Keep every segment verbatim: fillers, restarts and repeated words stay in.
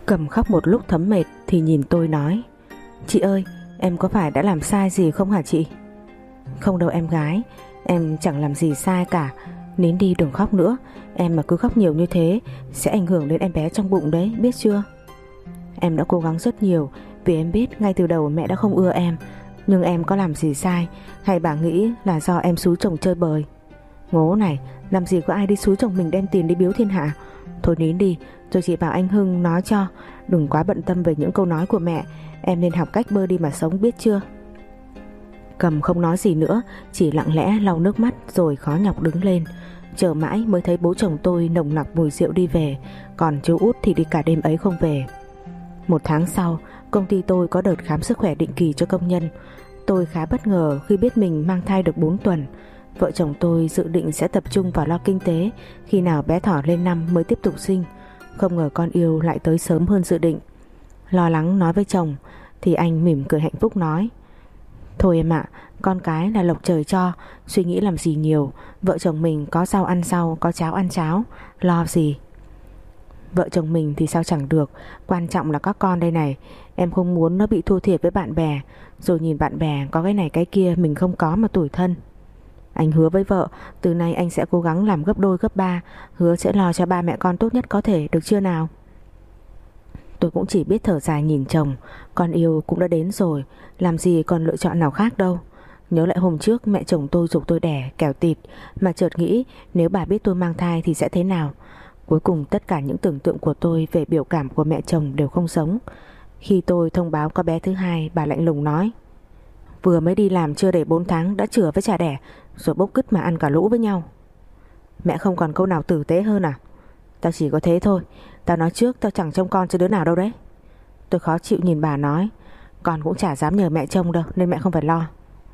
Cầm khóc một lúc thấm mệt thì nhìn tôi nói: "Chị ơi, em có phải đã làm sai gì không hả chị?" "Không đâu em gái, em chẳng làm gì sai cả. Nín đi, đừng khóc nữa. Em mà cứ khóc nhiều như thế sẽ ảnh hưởng đến em bé trong bụng đấy, biết chưa?" "Em đã cố gắng rất nhiều, vì em biết ngay từ đầu mẹ đã không ưa em. Nhưng em có làm gì sai, hay bà nghĩ là do em xúi chồng chơi bời?" "Ngố này, làm gì có ai đi xúi chồng mình đem tiền đi biếu thiên hạ. Thôi nín đi, rồi chị bảo anh Hưng nói cho. Đừng quá bận tâm về những câu nói của mẹ. Em nên học cách bơ đi mà sống, biết chưa?" Cầm không nói gì nữa, chỉ lặng lẽ lau nước mắt rồi khó nhọc đứng lên. Chờ mãi mới thấy bố chồng tôi nồng nặc mùi rượu đi về, còn chú út thì đi cả đêm ấy không về. Một tháng sau, công ty tôi có đợt khám sức khỏe định kỳ cho công nhân. Tôi khá bất ngờ khi biết mình mang thai được bốn tuần. Vợ chồng tôi dự định sẽ tập trung vào lo kinh tế, khi nào bé Thỏ lên năm mới tiếp tục sinh. Không ngờ con yêu lại tới sớm hơn dự định. Lo lắng nói với chồng thì anh mỉm cười hạnh phúc nói: "Thôi em ạ, con cái là lộc trời cho, suy nghĩ làm gì nhiều. Vợ chồng mình có rau ăn rau, có cháo ăn cháo, lo gì." "Vợ chồng mình thì sao chẳng được, quan trọng là các con đây này. Em không muốn nó bị thua thiệt với bạn bè, rồi nhìn bạn bè có cái này cái kia mình không có mà tủi thân. Anh hứa với vợ, từ nay anh sẽ cố gắng làm gấp đôi gấp ba, hứa sẽ lo cho ba mẹ con tốt nhất có thể, được chưa nào?" Tôi cũng chỉ biết thở dài nhìn chồng. Con yêu cũng đã đến rồi, làm gì còn lựa chọn nào khác đâu. Nhớ lại hôm trước mẹ chồng tôi giục tôi đẻ kẻo tịt, mà chợt nghĩ nếu bà biết tôi mang thai thì sẽ thế nào. Cuối cùng tất cả những tưởng tượng của tôi về biểu cảm của mẹ chồng đều không sống. Khi tôi thông báo có bé thứ hai, bà lạnh lùng nói: "Vừa mới đi làm chưa đầy bốn tháng đã chửa với chả đẻ, rồi bốc cứt mà ăn cả lũ với nhau. Mẹ không còn câu nào tử tế hơn à?" "Tao chỉ có thế thôi. Tao nói trước tao chẳng trông con cho đứa nào đâu đấy." Tôi khó chịu nhìn bà nói: "Con cũng chả dám nhờ mẹ trông đâu, nên mẹ không phải lo."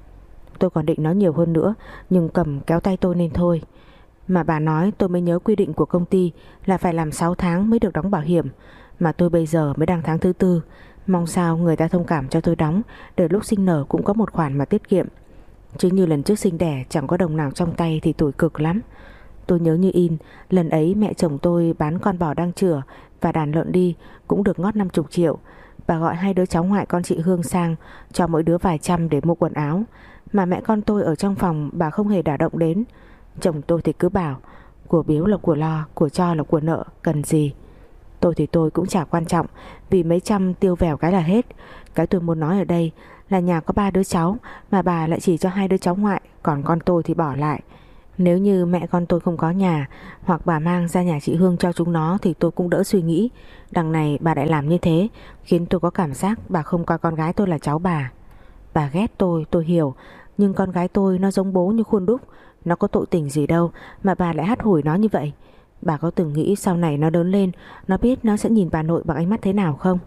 Tôi còn định nói nhiều hơn nữa, nhưng Cầm kéo tay tôi nên thôi. Mà bà nói tôi mới nhớ quy định của công ty là phải làm sáu tháng mới được đóng bảo hiểm, mà tôi bây giờ mới đang tháng thứ tư. Mong sao người ta thông cảm cho tôi đóng, để lúc sinh nở cũng có một khoản mà tiết kiệm. Chứ như lần trước sinh đẻ chẳng có đồng nào trong tay thì tủi cực lắm. Tôi nhớ như in, lần ấy mẹ chồng tôi bán con bò đang chửa và đàn lợn đi cũng được ngót năm mươi triệu. Bà gọi hai đứa cháu ngoại con chị Hương sang, cho mỗi đứa vài trăm để mua quần áo. Mà mẹ con tôi ở trong phòng bà không hề đả động đến. Chồng tôi thì cứ bảo của biếu là của lo, của cho là của nợ, cần gì. Tôi thì tôi cũng chả quan trọng, vì mấy trăm tiêu vèo cái là hết. Cái tôi muốn nói ở đây là nhà có ba đứa cháu, mà bà lại chỉ cho hai đứa cháu ngoại, còn con tôi thì bỏ lại. Nếu như mẹ con tôi không có nhà, hoặc bà mang ra nhà chị Hương cho chúng nó, thì tôi cũng đỡ suy nghĩ. Đằng này bà lại làm như thế, khiến tôi có cảm giác bà không coi con gái tôi là cháu bà. Bà ghét tôi, tôi hiểu, nhưng con gái tôi nó giống bố như khuôn đúc. Nó có tội tình gì đâu mà bà lại hắt hủi nó như vậy. Bà có từng nghĩ sau này nó lớn lên, nó biết nó sẽ nhìn bà nội bằng ánh mắt thế nào không?"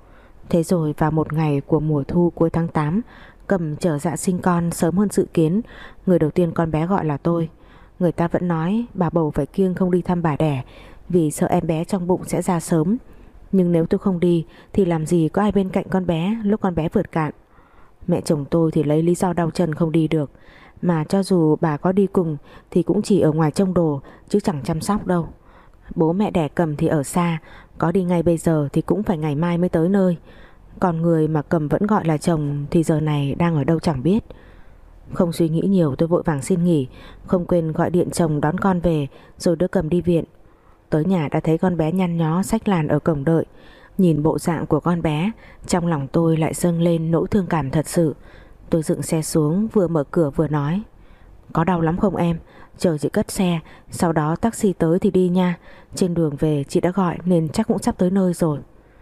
Thế rồi vào một ngày của mùa thu cuối tháng tám, Cầm trở dạ sinh con sớm hơn dự kiến. Người đầu tiên con bé gọi là tôi. Người ta vẫn nói bà bầu phải kiêng không đi thăm bà đẻ, vì sợ em bé trong bụng sẽ ra sớm. Nhưng nếu tôi không đi thì làm gì có ai bên cạnh con bé lúc con bé vượt cạn. Mẹ chồng tôi thì lấy lý do đau chân không đi được, mà cho dù bà có đi cùng thì cũng chỉ ở ngoài trông đồ, chứ chẳng chăm sóc đâu. Bố mẹ đẻ Cầm thì ở xa, có đi ngay bây giờ thì cũng phải ngày mai mới tới nơi. Còn người mà Cầm vẫn gọi là chồng thì giờ này đang ở đâu chẳng biết. Không suy nghĩ nhiều, tôi vội vàng xin nghỉ, không quên gọi điện chồng đón con về, rồi đưa Cầm đi viện. Tới nhà đã thấy con bé nhăn nhó xách làn ở cổng đợi. Nhìn bộ dạng của con bé, trong lòng tôi lại dâng lên nỗi thương cảm thật sự. Tôi dựng xe xuống, vừa mở cửa vừa nói: "Có đau lắm không em? Chờ chị cất xe, sau đó taxi tới thì đi nha. Trên đường về chị đã gọi nên chắc cũng sắp tới nơi rồi."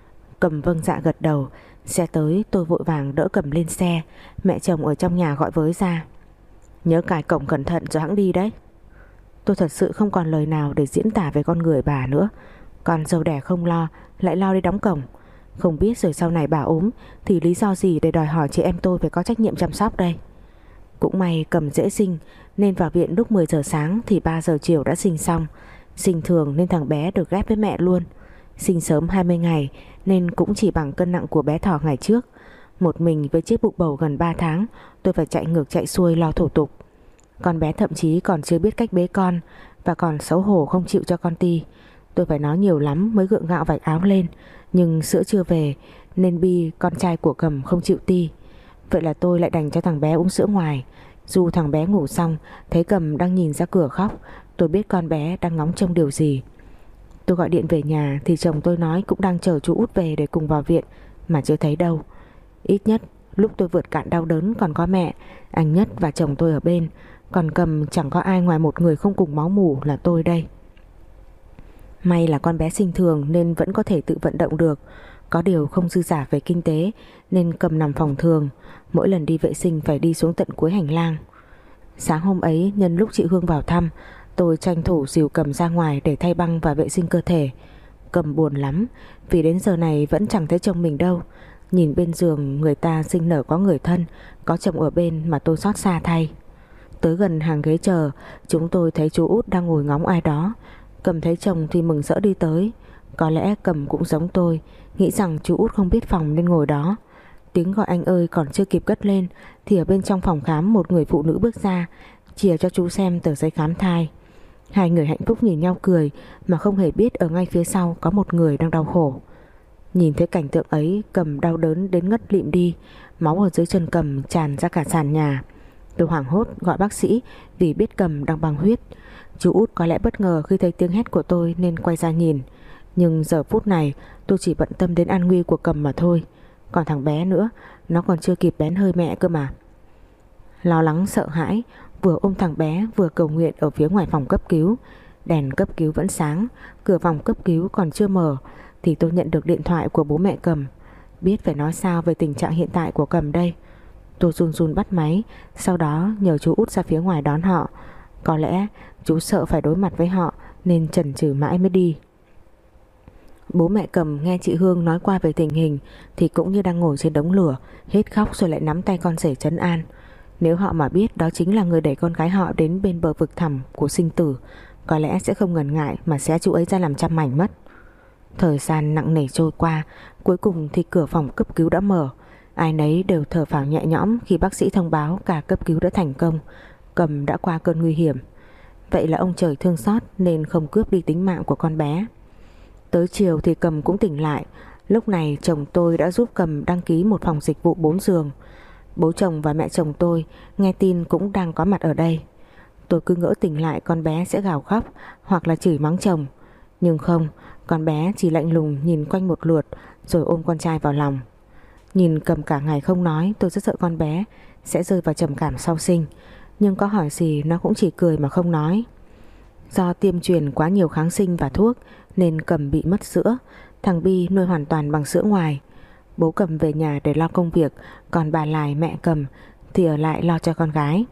Cầm vâng dạ gật đầu. Xe tới, tôi vội vàng đỡ Cầm lên xe. Mẹ chồng ở trong nhà gọi với ra: "Nhớ cài cổng cẩn thận rồi hẵng đi đấy." Tôi thật sự không còn lời nào để diễn tả về con người bà nữa. Con dâu đẻ không lo, lại lo đi đóng cổng. Không biết rồi sau này bà ốm thì lý do gì để đòi hỏi chị em tôi phải có trách nhiệm chăm sóc đây. Cũng may Cầm dễ sinh, nên vào viện lúc mười giờ sáng thì ba giờ chiều đã sinh xong. Sinh thường nên thằng bé được ghép với mẹ luôn. Sinh sớm hai mươi ngày nên cũng chỉ bằng cân nặng của bé Thỏ ngày trước. Một mình với chiếc bụng bầu gần ba tháng, tôi phải chạy ngược chạy xuôi lo thủ tục. Con bé thậm chí còn chưa biết cách bế con, và còn xấu hổ không chịu cho con ti. Tôi phải nói nhiều lắm mới gượng gạo vạch áo lên, nhưng sữa chưa về nên Bi, con trai của Cầm, không chịu ti. Vậy là tôi lại đành cho thằng bé uống sữa ngoài. Dù thằng bé ngủ xong, thấy Cầm đang nhìn ra cửa khóc, tôi biết con bé đang ngóng trông điều gì. Tôi gọi điện về nhà thì chồng tôi nói cũng đang chờ chú út về để cùng vào viện, mà chưa thấy đâu. Ít nhất lúc tôi vượt cạn đau đớn còn có mẹ, anh Nhất và chồng tôi ở bên, còn Cầm chẳng có ai ngoài một người không cùng máu mủ là tôi đây. May là con bé sinh thường nên vẫn có thể tự vận động được, có điều không dư giả về kinh tế nên Cầm nằm phòng thường, mỗi lần đi vệ sinh phải đi xuống tận cuối hành lang. Sáng hôm ấy nhân lúc chị Hương vào thăm, tôi tranh thủ dìu Cầm ra ngoài để thay băng và vệ sinh cơ thể. Cầm buồn lắm vì đến giờ này vẫn chẳng thấy chồng mình đâu. Nhìn bên giường người ta sinh nở có người thân, có chồng ở bên mà tôi xót xa thay. Tới gần hàng ghế chờ, chúng tôi thấy chú út đang ngồi ngóng ai đó. Cầm thấy chồng thì mừng rỡ đi tới. Có lẽ Cầm cũng giống tôi, nghĩ rằng chú út không biết phòng nên ngồi đó. Tiếng gọi anh ơi còn chưa kịp cất lên thì ở bên trong phòng khám một người phụ nữ bước ra, chìa cho chú xem tờ giấy khám thai. Hai người hạnh phúc nhìn nhau cười mà không hề biết ở ngay phía sau có một người đang đau khổ. Nhìn thấy cảnh tượng ấy, Cầm đau đớn đến ngất lịm đi, máu ở dưới chân Cầm tràn ra cả sàn nhà. Tôi hoảng hốt gọi bác sĩ vì biết Cầm đang băng huyết. Chú út có lẽ bất ngờ khi thấy tiếng hét của tôi nên quay ra nhìn, nhưng giờ phút này tôi chỉ bận tâm đến an nguy của Cầm mà thôi. Còn thằng bé nữa, nó còn chưa kịp bén hơi mẹ cơ mà. Lo lắng sợ hãi, vừa ôm thằng bé vừa cầu nguyện ở phía ngoài phòng cấp cứu. Đèn cấp cứu vẫn sáng, cửa phòng cấp cứu còn chưa mở thì tôi nhận được điện thoại của bố mẹ Cầm. Biết phải nói sao về tình trạng hiện tại của Cầm đây. Tôi run run bắt máy, sau đó nhờ chú út ra phía ngoài đón họ. Có lẽ chú sợ phải đối mặt với họ nên chần chừ mãi mới đi. Bố mẹ Cầm nghe chị Hương nói qua về tình hình thì cũng như đang ngồi trên đống lửa, hết khóc rồi lại nắm tay con rể trấn an. Nếu họ mà biết đó chính là người đẩy con gái họ đến bên bờ vực thẳm của sinh tử, có lẽ sẽ không ngần ngại mà xé chú ấy ra làm trăm mảnh mất. Thời gian nặng nề trôi qua, cuối cùng thì cửa phòng cấp cứu đã mở. Ai nấy đều thở phào nhẹ nhõm khi bác sĩ thông báo ca cấp cứu đã thành công, Cầm đã qua cơn nguy hiểm. Vậy là ông trời thương xót nên không cướp đi tính mạng của con bé. Tới chiều thì Cầm cũng tỉnh lại. Lúc này chồng tôi đã giúp Cầm đăng ký một phòng dịch vụ bốn giường. Bố chồng và mẹ chồng tôi nghe tin cũng đang có mặt ở đây. Tôi cứ ngỡ tỉnh lại con bé sẽ gào khóc hoặc là chửi mắng chồng, nhưng không, con bé chỉ lạnh lùng nhìn quanh một lượt rồi ôm con trai vào lòng. Nhìn Cầm cả ngày không nói, tôi rất sợ con bé sẽ rơi vào trầm cảm sau sinh, nhưng có hỏi gì nó cũng chỉ cười mà không nói. Do tiêm truyền quá nhiều kháng sinh và thuốc nên Cầm bị mất sữa. Thằng Bi nuôi hoàn toàn bằng sữa ngoài. Bố Cầm về nhà để lo công việc, còn bà Lài mẹ Cầm thì ở lại lo cho con gái.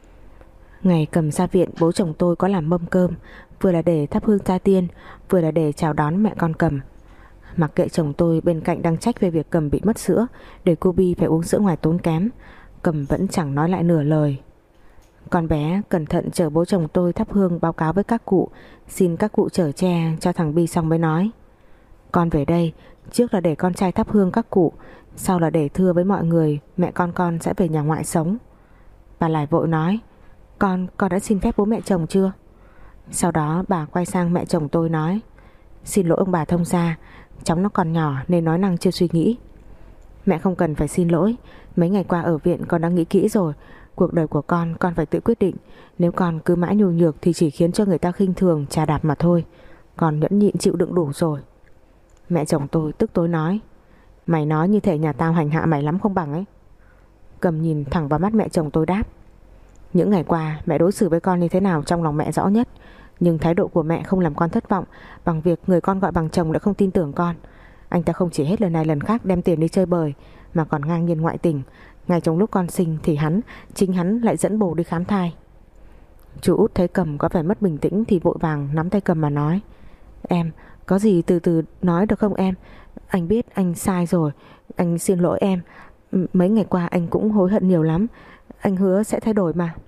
Ngày Cầm ra viện, bố chồng tôi có làm mâm cơm, vừa là để thắp hương gia tiên, vừa là để chào đón mẹ con Cầm. Mặc kệ chồng tôi bên cạnh đang trách về việc Cầm bị mất sữa, để cô Bi phải uống sữa ngoài tốn kém, Cầm vẫn chẳng nói lại nửa lời. Con bé cẩn thận chờ bố chồng tôi thắp hương báo cáo với các cụ, xin các cụ chở che cho thằng Bi xong mới nói: con về đây, trước là để con trai thắp hương các cụ, sau là để thưa với mọi người mẹ con con sẽ về nhà ngoại sống. Bà lại vội nói: Con, con đã xin phép bố mẹ chồng chưa? Sau đó bà quay sang mẹ chồng tôi nói: xin lỗi ông bà thông gia, cháu nó còn nhỏ nên nói năng chưa suy nghĩ. Mẹ không cần phải xin lỗi, mấy ngày qua ở viện con đã nghĩ kỹ rồi. Cuộc đời của con, con phải tự quyết định. Nếu con cứ mãi nhu nhược thì chỉ khiến cho người ta khinh thường, chà đạp mà thôi. Con nhẫn nhịn chịu đựng đủ rồi. Mẹ chồng tôi tức tối nói: mày nói như thể nhà tao hành hạ mày lắm không bằng ấy. Cầm nhìn thẳng vào mắt mẹ chồng tôi đáp: những ngày qua mẹ đối xử với con như thế nào trong lòng mẹ rõ nhất, nhưng thái độ của mẹ không làm con thất vọng bằng việc người con gọi bằng chồng đã không tin tưởng con. Anh ta không chỉ hết lần này lần khác đem tiền đi chơi bời, mà còn ngang nhiên ngoại tình. Ngay trong lúc con sinh thì hắn, chính hắn lại dẫn bồ đi khám thai. Chú út thấy Cầm có vẻ mất bình tĩnh thì vội vàng nắm tay Cầm mà nói: em, có gì từ từ nói được không em? Anh biết anh sai rồi, anh xin lỗi em. Mấy ngày qua anh cũng hối hận nhiều lắm, anh hứa sẽ thay đổi mà.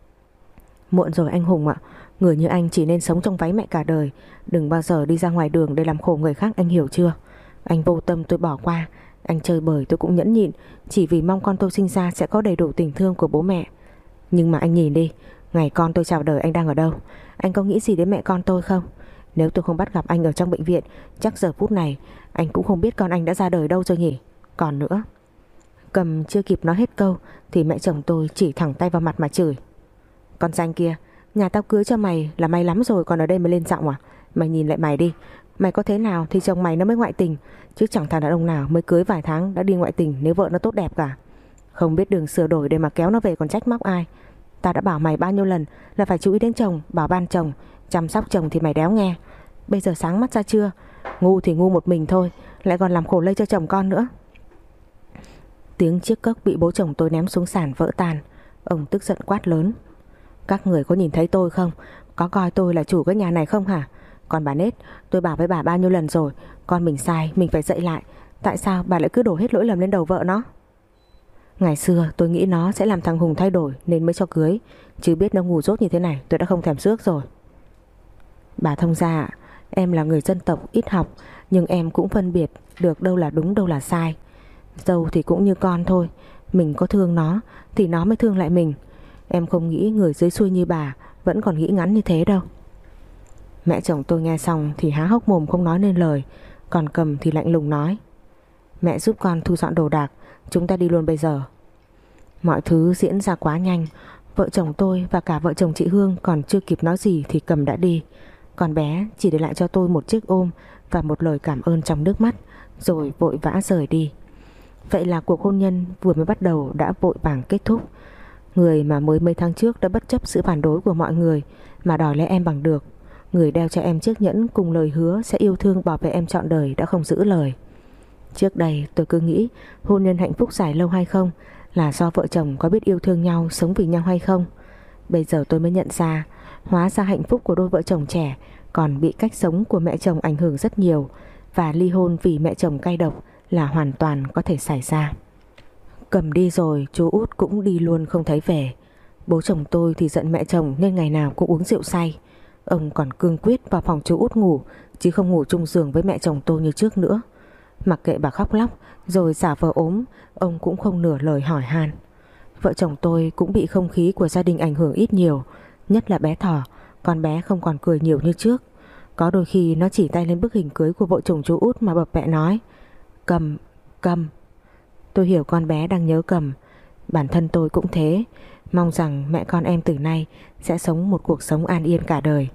Muộn rồi anh Hùng ạ, người như anh chỉ nên sống trong váy mẹ cả đời, đừng bao giờ đi ra ngoài đường để làm khổ người khác, anh hiểu chưa? Anh vô tâm tôi bỏ qua, anh chơi bời tôi cũng nhẫn nhịn, chỉ vì mong con tôi sinh ra sẽ có đầy đủ tình thương của bố mẹ. Nhưng mà anh nhìn đi, ngày con tôi chào đời anh đang ở đâu? Anh có nghĩ gì đến mẹ con tôi không? Nếu tôi không bắt gặp anh ở trong bệnh viện, chắc giờ phút này anh cũng không biết con anh đã ra đời đâu rồi nhỉ. Còn nữa. Cầm chưa kịp nói hết câu thì mẹ chồng tôi chỉ thẳng tay vào mặt mà chửi. Con danh kia, nhà tao cưới cho mày là may lắm rồi, còn ở đây mới lên giọng à? Mày nhìn lại mày đi, mày có thế nào thì chồng mày nó mới ngoại tình, chứ chẳng thằng đàn ông nào mới cưới vài tháng đã đi ngoại tình nếu vợ nó tốt đẹp cả. Không biết đường sửa đổi để mà kéo nó về còn trách móc ai. Tao đã bảo mày bao nhiêu lần là phải chú ý đến chồng, bảo ban chồng, chăm sóc chồng thì mày đéo nghe. Bây giờ sáng mắt ra chưa? Ngu thì ngu một mình thôi, lại còn làm khổ lây cho chồng con nữa. Tiếng chiếc cốc bị bố chồng tôi ném xuống sàn vỡ tan. Ông tức giận quát lớn. Các người có nhìn thấy tôi không? Có coi tôi là chủ cái nhà này không hả? Còn bà Nết, tôi bảo với bà bao nhiêu lần rồi, con mình sai mình phải dạy lại. Tại sao bà lại cứ đổ hết lỗi lầm lên đầu vợ nó? Ngày xưa tôi nghĩ nó sẽ làm thằng Hùng thay đổi nên mới cho cưới, chứ biết nó ngu dốt như thế này tôi đã không thèm rước rồi. Bà thông gia ạ, em là người dân tộc ít học, nhưng em cũng phân biệt được đâu là đúng đâu là sai. Dâu thì cũng như con thôi, mình có thương nó thì nó mới thương lại mình. Em không nghĩ người dưới xuôi như bà vẫn còn nghĩ ngắn như thế đâu. Mẹ chồng tôi nghe xong thì há hốc mồm không nói nên lời. Còn Cầm thì lạnh lùng nói. Mẹ giúp con thu dọn đồ đạc, chúng ta đi luôn bây giờ. Mọi thứ diễn ra quá nhanh. Vợ chồng tôi và cả vợ chồng chị Hương còn chưa kịp nói gì thì Cầm đã đi. Con bé chỉ để lại cho tôi một chiếc ôm và một lời cảm ơn trong nước mắt, rồi vội vã rời đi. Vậy là cuộc hôn nhân vừa mới bắt đầu đã vội vàng kết thúc. Người mà mới mấy tháng trước đã bất chấp sự phản đối của mọi người mà đòi lấy em bằng được, người đeo cho em chiếc nhẫn cùng lời hứa sẽ yêu thương bảo vệ em trọn đời đã không giữ lời. Trước đây tôi cứ nghĩ hôn nhân hạnh phúc dài lâu hay không là do vợ chồng có biết yêu thương nhau, sống vì nhau hay không. Bây giờ tôi mới nhận ra, hóa ra hạnh phúc của đôi vợ chồng trẻ còn bị cách sống của mẹ chồng ảnh hưởng rất nhiều, và ly hôn vì mẹ chồng cay độc là hoàn toàn có thể xảy ra. Cầm đi rồi, chú Út cũng đi luôn không thấy về. Bố chồng tôi thì giận mẹ chồng nên ngày nào cũng uống rượu say. Ông còn cương quyết vào phòng chú Út ngủ, chứ không ngủ chung giường với mẹ chồng tôi như trước nữa. Mặc kệ bà khóc lóc rồi giả vờ ốm, ông cũng không nửa lời hỏi han. Vợ chồng tôi cũng bị không khí của gia đình ảnh hưởng ít nhiều, nhất là bé Thỏ. Con bé không còn cười nhiều như trước. Có đôi khi nó chỉ tay lên bức hình cưới của vợ chồng chú Út mà bập bẹ nói Cầm, Cầm. Tôi hiểu con bé đang nhớ Cầm. Bản thân tôi cũng thế. Mong rằng mẹ con em từ nay sẽ sống một cuộc sống an yên cả đời.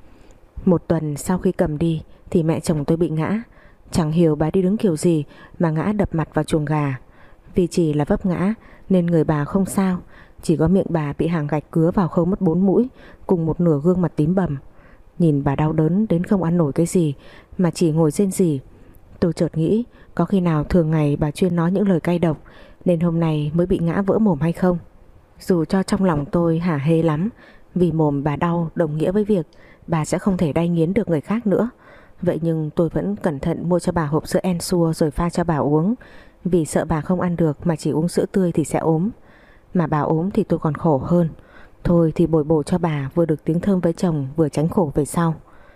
Một tuần sau khi Cầm đi thì mẹ chồng tôi bị ngã. Chẳng hiểu bà đi đứng kiểu gì mà ngã đập mặt vào chuồng gà. Vì chỉ là vấp ngã nên người bà không sao, chỉ có miệng bà bị hàng gạch cứa vào khâu mất bốn mũi, cùng một nửa gương mặt tím bầm. Nhìn bà đau đớn đến không ăn nổi cái gì mà chỉ ngồi rên rỉ. Tôi chợt nghĩ có khi nào thường ngày bà chuyên nói những lời cay độc nên hôm nay mới bị ngã vỡ mồm hay không. Dù cho trong lòng tôi hả hê lắm, vì mồm bà đau đồng nghĩa với việc bà sẽ không thể đay nghiến được người khác nữa. Vậy nhưng tôi vẫn cẩn thận mua cho bà hộp sữa Ensure rồi pha cho bà uống, vì sợ bà không ăn được mà chỉ uống sữa tươi thì sẽ ốm. Mà bà ốm thì tôi còn khổ hơn. Thôi thì bồi bổ cho bà vừa được tiếng thơm với chồng, vừa tránh khổ về sau.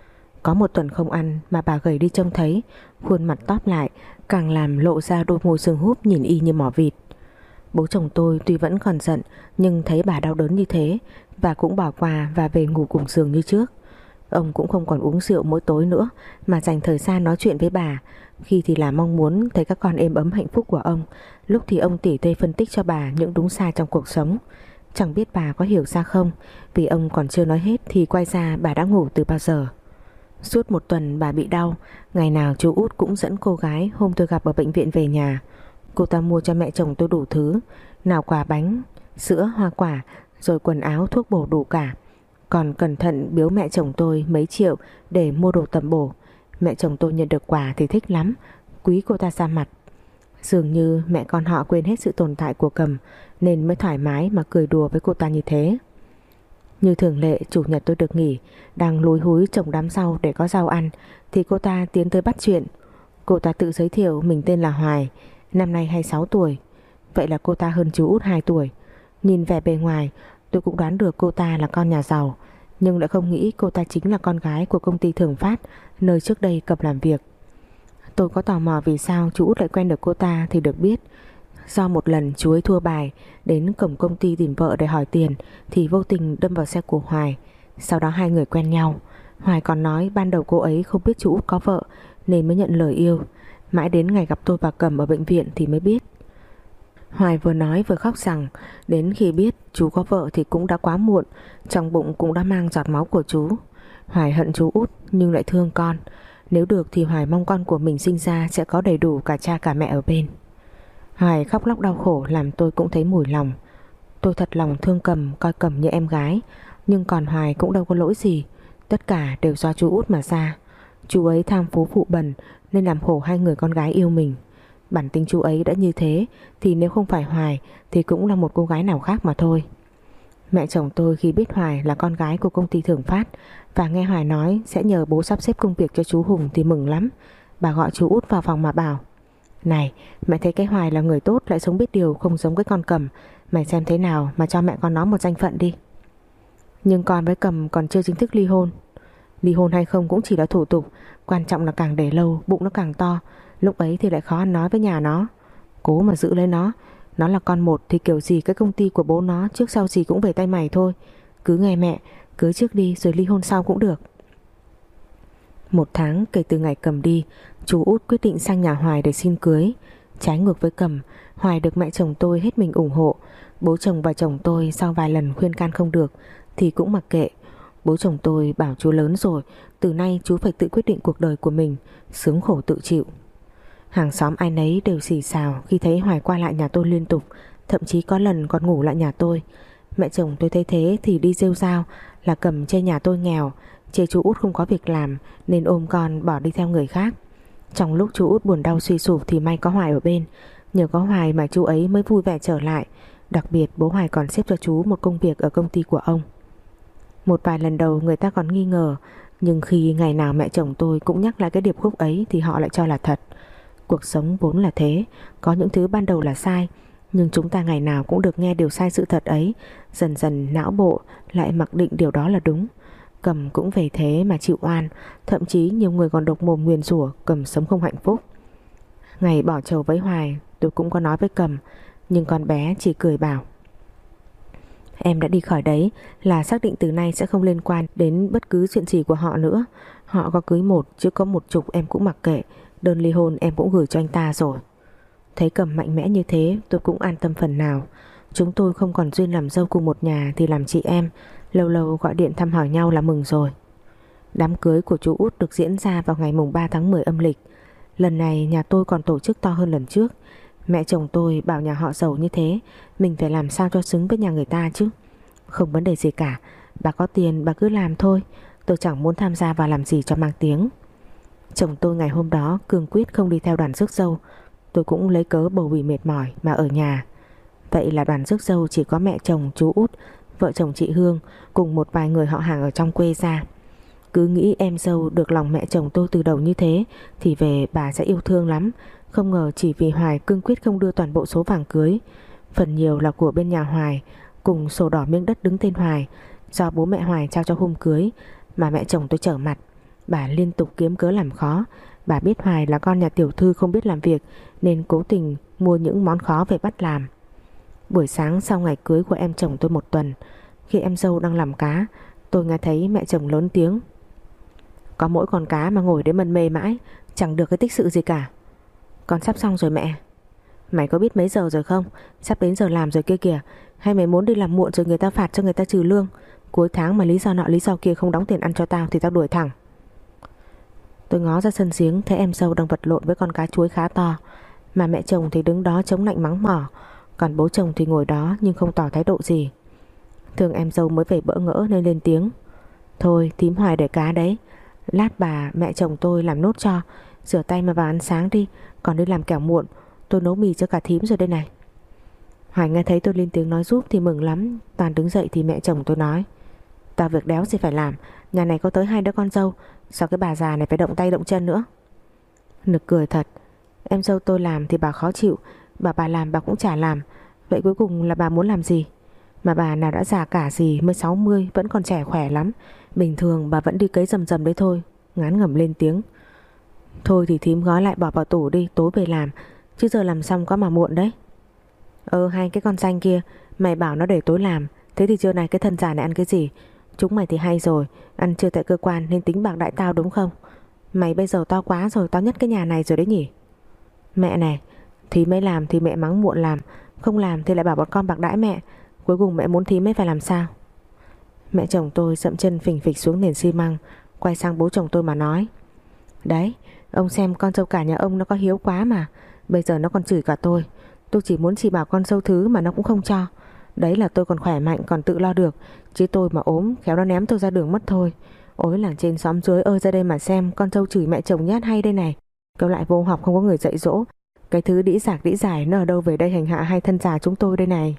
Có một tuần không ăn mà bà gầy đi trông thấy, khuôn mặt tóp lại, càng làm lộ ra đôi môi sưng húp nhìn y như mỏ vịt. Bố chồng tôi tuy vẫn còn giận, nhưng thấy bà đau đớn như thế và cũng bỏ qua và về ngủ cùng giường như trước. Ông cũng không còn uống rượu mỗi tối nữa, mà dành thời gian nói chuyện với bà. Khi thì là mong muốn thấy các con êm ấm hạnh phúc của ông, lúc thì ông tỉ tê phân tích cho bà những đúng sai trong cuộc sống. Chẳng biết bà có hiểu ra không, vì ông còn chưa nói hết thì quay ra bà đã ngủ từ bao giờ. Suốt một tuần bà bị đau, ngày nào chú Út cũng dẫn cô gái hôm tôi gặp ở bệnh viện về nhà. Cô ta mua cho mẹ chồng tôi đủ thứ, nào quà bánh, sữa, hoa quả, rồi quần áo, thuốc bổ đủ cả. Còn cẩn thận biếu mẹ chồng tôi mấy triệu để mua đồ tầm bổ. Mẹ chồng tôi nhận được quà thì thích lắm, quý cô ta ra mặt. Dường như mẹ con họ quên hết sự tồn tại của Cầm nên mới thoải mái mà cười đùa với cô ta như thế. Như thường lệ, chủ nhật tôi được nghỉ, đang lúi húi trồng đám rau để có rau ăn thì cô ta tiến tới bắt chuyện. Cô ta tự giới thiệu mình tên là Hoài, năm nay hai mươi sáu tuổi. Vậy là cô ta hơn chú Út hai tuổi. Nhìn vẻ bề ngoài tôi cũng đoán được cô ta là con nhà giàu, nhưng lại không nghĩ cô ta chính là con gái của công ty Thường Phát nơi trước đây Cầm làm việc. Tôi có tò mò vì sao chú Út lại quen được cô ta thì được biết do một lần chú ấy thua bài, đến cổng công ty tìm vợ để hỏi tiền thì vô tình đâm vào xe của Hoài. Sau đó hai người quen nhau. Hoài còn nói ban đầu cô ấy không biết chú Út có vợ nên mới nhận lời yêu. Mãi đến ngày gặp tôi và Cầm ở bệnh viện thì mới biết. Hoài vừa nói vừa khóc rằng đến khi biết chú có vợ thì cũng đã quá muộn, trong bụng cũng đã mang giọt máu của chú. Hoài hận chú Út nhưng lại thương con. Nếu được thì Hoài mong con của mình sinh ra sẽ có đầy đủ cả cha cả mẹ ở bên. Hoài khóc lóc đau khổ làm tôi cũng thấy mủi lòng. Tôi thật lòng thương Cầm, coi Cầm như em gái. Nhưng còn Hoài cũng đâu có lỗi gì. Tất cả đều do chú Út mà ra. Chú ấy tham phú phụ bẩn nên làm khổ hai người con gái yêu mình. Bản tính chú ấy đã như thế thì nếu không phải Hoài thì cũng là một cô gái nào khác mà thôi. Mẹ chồng tôi khi biết Hoài là con gái của công ty Thưởng Phát và nghe Hoài nói sẽ nhờ bố sắp xếp công việc cho chú Hùng thì mừng lắm. Bà gọi chú Út vào phòng mà bảo: "Này, mẹ thấy cái Hoài là người tốt lại sống biết điều, không giống cái con Cầm. Mày xem thế nào mà cho mẹ con nó một danh phận đi." Nhưng con với Cầm còn chưa chính thức ly hôn. Ly hôn hay không cũng chỉ là thủ tục, quan trọng là càng để lâu bụng nó càng to. Lúc ấy thì lại khó ăn nói với nhà nó. Cố mà giữ lấy nó. Nó là con một thì kiểu gì cái công ty của bố nó trước sau gì cũng về tay mày thôi. Cứ nghe mẹ, cưới trước đi rồi ly hôn sau cũng được. Một tháng kể từ ngày Cầm đi, chú Út quyết định sang nhà Hoài để xin cưới. Trái ngược với Cầm, Hoài được mẹ chồng tôi hết mình ủng hộ. Bố chồng và chồng tôi sau vài lần khuyên can không được thì cũng mặc kệ. Bố chồng tôi bảo chú lớn rồi, từ nay chú phải tự quyết định cuộc đời của mình, sướng khổ tự chịu. Hàng xóm ai nấy đều xì xào khi thấy Hoài qua lại nhà tôi liên tục, thậm chí có lần còn ngủ lại nhà tôi. Mẹ chồng tôi thấy thế thì đi rêu rao là Cầm chê nhà tôi nghèo, chê chú Út không có việc làm nên ôm con bỏ đi theo người khác. Trong lúc chú Út buồn đau suy sụp thì may có Hoài ở bên. Nhờ có Hoài mà chú ấy mới vui vẻ trở lại. Đặc biệt bố Hoài còn xếp cho chú một công việc ở công ty của ông. Một vài lần đầu người ta còn nghi ngờ, nhưng khi ngày nào mẹ chồng tôi cũng nhắc lại cái điệp khúc ấy thì họ lại cho là thật. Cuộc sống vốn là thế, có những thứ ban đầu là sai, nhưng chúng ta ngày nào cũng được nghe điều sai sự thật ấy. Dần dần não bộ lại mặc định điều đó là đúng. Cầm cũng về thế mà chịu oan. Thậm chí nhiều người còn độc mồm nguyền rủa Cầm sống không hạnh phúc. Ngày bỏ chầu với Hoài tôi cũng có nói với Cầm, nhưng con bé chỉ cười bảo: "Em đã đi khỏi đấy là xác định từ nay sẽ không liên quan đến bất cứ chuyện gì của họ nữa. Họ có cưới một chứ có một chục em cũng mặc kệ. Đơn ly hôn em cũng gửi cho anh ta rồi." Thấy Cầm mạnh mẽ như thế tôi cũng an tâm phần nào. Chúng tôi không còn duyên làm dâu cùng một nhà thì làm chị em, lâu lâu gọi điện thăm hỏi nhau là mừng rồi. Đám cưới của chú Út được diễn ra vào ngày mùng ba tháng mười âm lịch. Lần này nhà tôi còn tổ chức to hơn lần trước. Mẹ chồng tôi bảo nhà họ giàu như thế mình phải làm sao cho xứng với nhà người ta chứ. Không vấn đề gì cả, bà có tiền bà cứ làm thôi. Tôi chẳng muốn tham gia vào làm gì cho mang tiếng. Chồng tôi ngày hôm đó cương quyết không đi theo đoàn rước dâu. Tôi cũng lấy cớ bầu bì mệt mỏi mà ở nhà. Vậy là đoàn rước dâu chỉ có mẹ chồng chú Út, vợ chồng chị Hương cùng một vài người họ hàng ở trong quê ra. Cứ nghĩ em dâu được lòng mẹ chồng tôi từ đầu như thế thì về bà sẽ yêu thương lắm. Không ngờ chỉ vì Hoài cương quyết không đưa toàn bộ số vàng cưới, phần nhiều là của bên nhà Hoài, cùng sổ đỏ miếng đất đứng tên Hoài do bố mẹ Hoài trao cho hôm cưới, mà mẹ chồng tôi trở mặt. Bà liên tục kiếm cớ làm khó. Bà biết Hoài là con nhà tiểu thư không biết làm việc nên cố tình mua những món khó về bắt làm. Buổi sáng sau ngày cưới của em chồng tôi một tuần, khi em dâu đang làm cá, tôi nghe thấy mẹ chồng lớn tiếng: "Có mỗi con cá mà ngồi đấy mân mê mãi, chẳng được cái tích sự gì cả." "Con sắp xong rồi mẹ." "Mày có biết mấy giờ rồi không? Sắp đến giờ làm rồi kia kìa. Hay mày muốn đi làm muộn rồi người ta phạt cho người ta trừ lương? Cuối tháng mà lý do nọ lý do kia không đóng tiền ăn cho tao thì tao đuổi thẳng." Tôi ngó ra sân giếng thấy em dâu đang vật lộn với con cá chuối khá to, mà mẹ chồng thì đứng đó chống lạnh mắng mỏ, còn bố chồng thì ngồi đó nhưng không tỏ thái độ gì. Thường em dâu mới về bỡ ngỡ nên lên tiếng: "Thôi thím Hoài để cá đấy, lát bà mẹ chồng tôi làm nốt cho. Rửa tay mà vào ăn sáng đi, còn đi làm kẻo muộn. Tôi nấu mì cho cả thím rồi đây này." Hoài nghe thấy tôi lên tiếng nói giúp thì mừng lắm. Toàn đứng dậy thì mẹ chồng tôi nói: "Tao việc đéo gì phải làm, nhà này có tới hai đứa con dâu, sao cái bà già này phải động tay động chân nữa." Nực cười thật. Em dâu tôi làm thì bà khó chịu, bà bà làm bà cũng chả làm. Vậy cuối cùng là bà muốn làm gì? Mà bà nào đã già cả gì, mới sáu mươi vẫn còn trẻ khỏe lắm. Bình thường bà vẫn đi cấy rầm rầm đấy thôi. Ngán ngẩm lên tiếng: "Thôi thì thím gói lại bỏ vào tủ đi, tối về làm, chứ giờ làm xong có mà muộn đấy." "Ờ hay cái con danh kia, mày bảo nó để tối làm, thế thì trưa này cái thân già này ăn cái gì? Chúng mày thì hay rồi, ăn trưa tại cơ quan nên tính bạc đãi tao đúng không? Mày bây giờ to quá rồi, to nhất cái nhà này rồi đấy nhỉ? Mẹ này, thì mới làm thì mẹ mắng muộn làm, không làm thì lại bảo bọn con bạc đãi mẹ. Cuối cùng mẹ muốn thí mới phải làm sao? Mẹ chồng tôi dậm chân phình phịch xuống nền xi măng, quay sang bố chồng tôi mà nói: Đấy, ông xem con dâu cả nhà ông nó có hiếu quá mà. Bây giờ nó còn chửi cả tôi. Tôi chỉ muốn chỉ bảo con dâu thứ mà nó cũng không cho. Đấy là tôi còn khỏe mạnh còn tự lo được, chứ tôi mà ốm khéo nó ném tôi ra đường mất thôi. Ôi làng trên xóm dưới ơi, ra đây mà xem con dâu chửi mẹ chồng nhát hay đây này. Câu lại vô học không có người dạy dỗ. Cái thứ đĩ giạc đĩ giải nó ở đâu về đây hành hạ hai thân già chúng tôi đây này.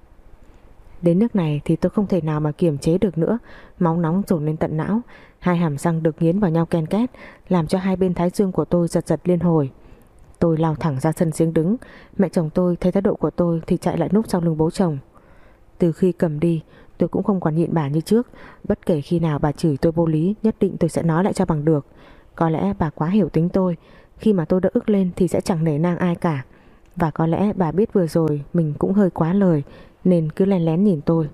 Đến nước này thì tôi không thể nào mà kiềm chế được nữa, máu nóng dồn lên tận não, hai hàm răng được nghiến vào nhau ken két, làm cho hai bên thái dương của tôi giật giật liên hồi. Tôi lao thẳng ra sân giếng đứng. Mẹ chồng tôi thấy thái độ của tôi thì chạy lại núp sau lưng bố chồng. Từ khi cầm đi, tôi cũng không còn nhịn bà như trước. Bất kể khi nào bà chửi tôi vô lý, nhất định tôi sẽ nói lại cho bằng được. Có lẽ bà quá hiểu tính tôi, khi mà tôi đã ức lên thì sẽ chẳng nể nang ai cả. Và có lẽ bà biết vừa rồi mình cũng hơi quá lời, nên cứ lén lén nhìn tôi.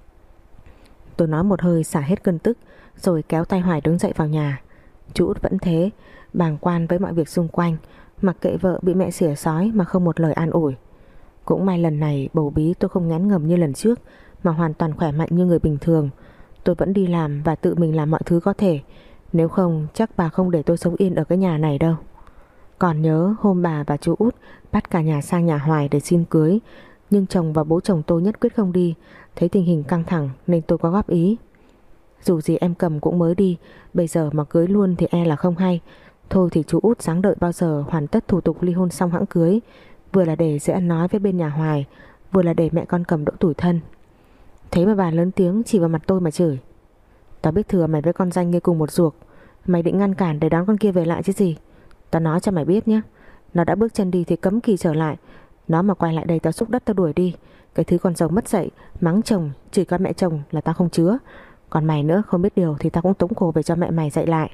Tôi nói một hơi xả hết cơn tức, rồi kéo tay Hoài đứng dậy vào nhà. Chú Út vẫn thế, bàng quan với mọi việc xung quanh, mặc kệ vợ bị mẹ xỉa xói mà không một lời an ủi. Cũng may lần này bầu bí tôi không ngán ngẩm như lần trước, mà hoàn toàn khỏe mạnh như người bình thường. Tôi vẫn đi làm và tự mình làm mọi thứ có thể. Nếu không chắc bà không để tôi sống yên ở cái nhà này đâu. Còn nhớ hôm bà và chú Út bắt cả nhà sang nhà Hoài để xin cưới, nhưng chồng và bố chồng tôi nhất quyết không đi. Thấy tình hình căng thẳng nên tôi có góp ý: Dù gì em Cầm cũng mới đi, bây giờ mà cưới luôn thì e là không hay. Thôi thì chú Út sáng đợi bao giờ hoàn tất thủ tục ly hôn xong hẵng cưới. Vừa là để dễ ăn nói với bên nhà Hoài, vừa là để mẹ con Cầm đỡ tủi thân. Thế mà bà lớn tiếng chỉ vào mặt tôi mà chửi: Tao biết thừa mày với con Danh nghe cùng một ruột, mày định ngăn cản để đón con kia về lại chứ gì. Tao nói cho mày biết nhé, nó đã bước chân đi thì cấm kỳ trở lại. Nó mà quay lại đây tao xúc đất tao đuổi đi. Cái thứ con dâu mất dạy, mắng chồng, chửi con mẹ chồng là tao không chứa. Còn mày nữa không biết điều thì tao cũng tống cổ về cho mẹ mày dạy lại.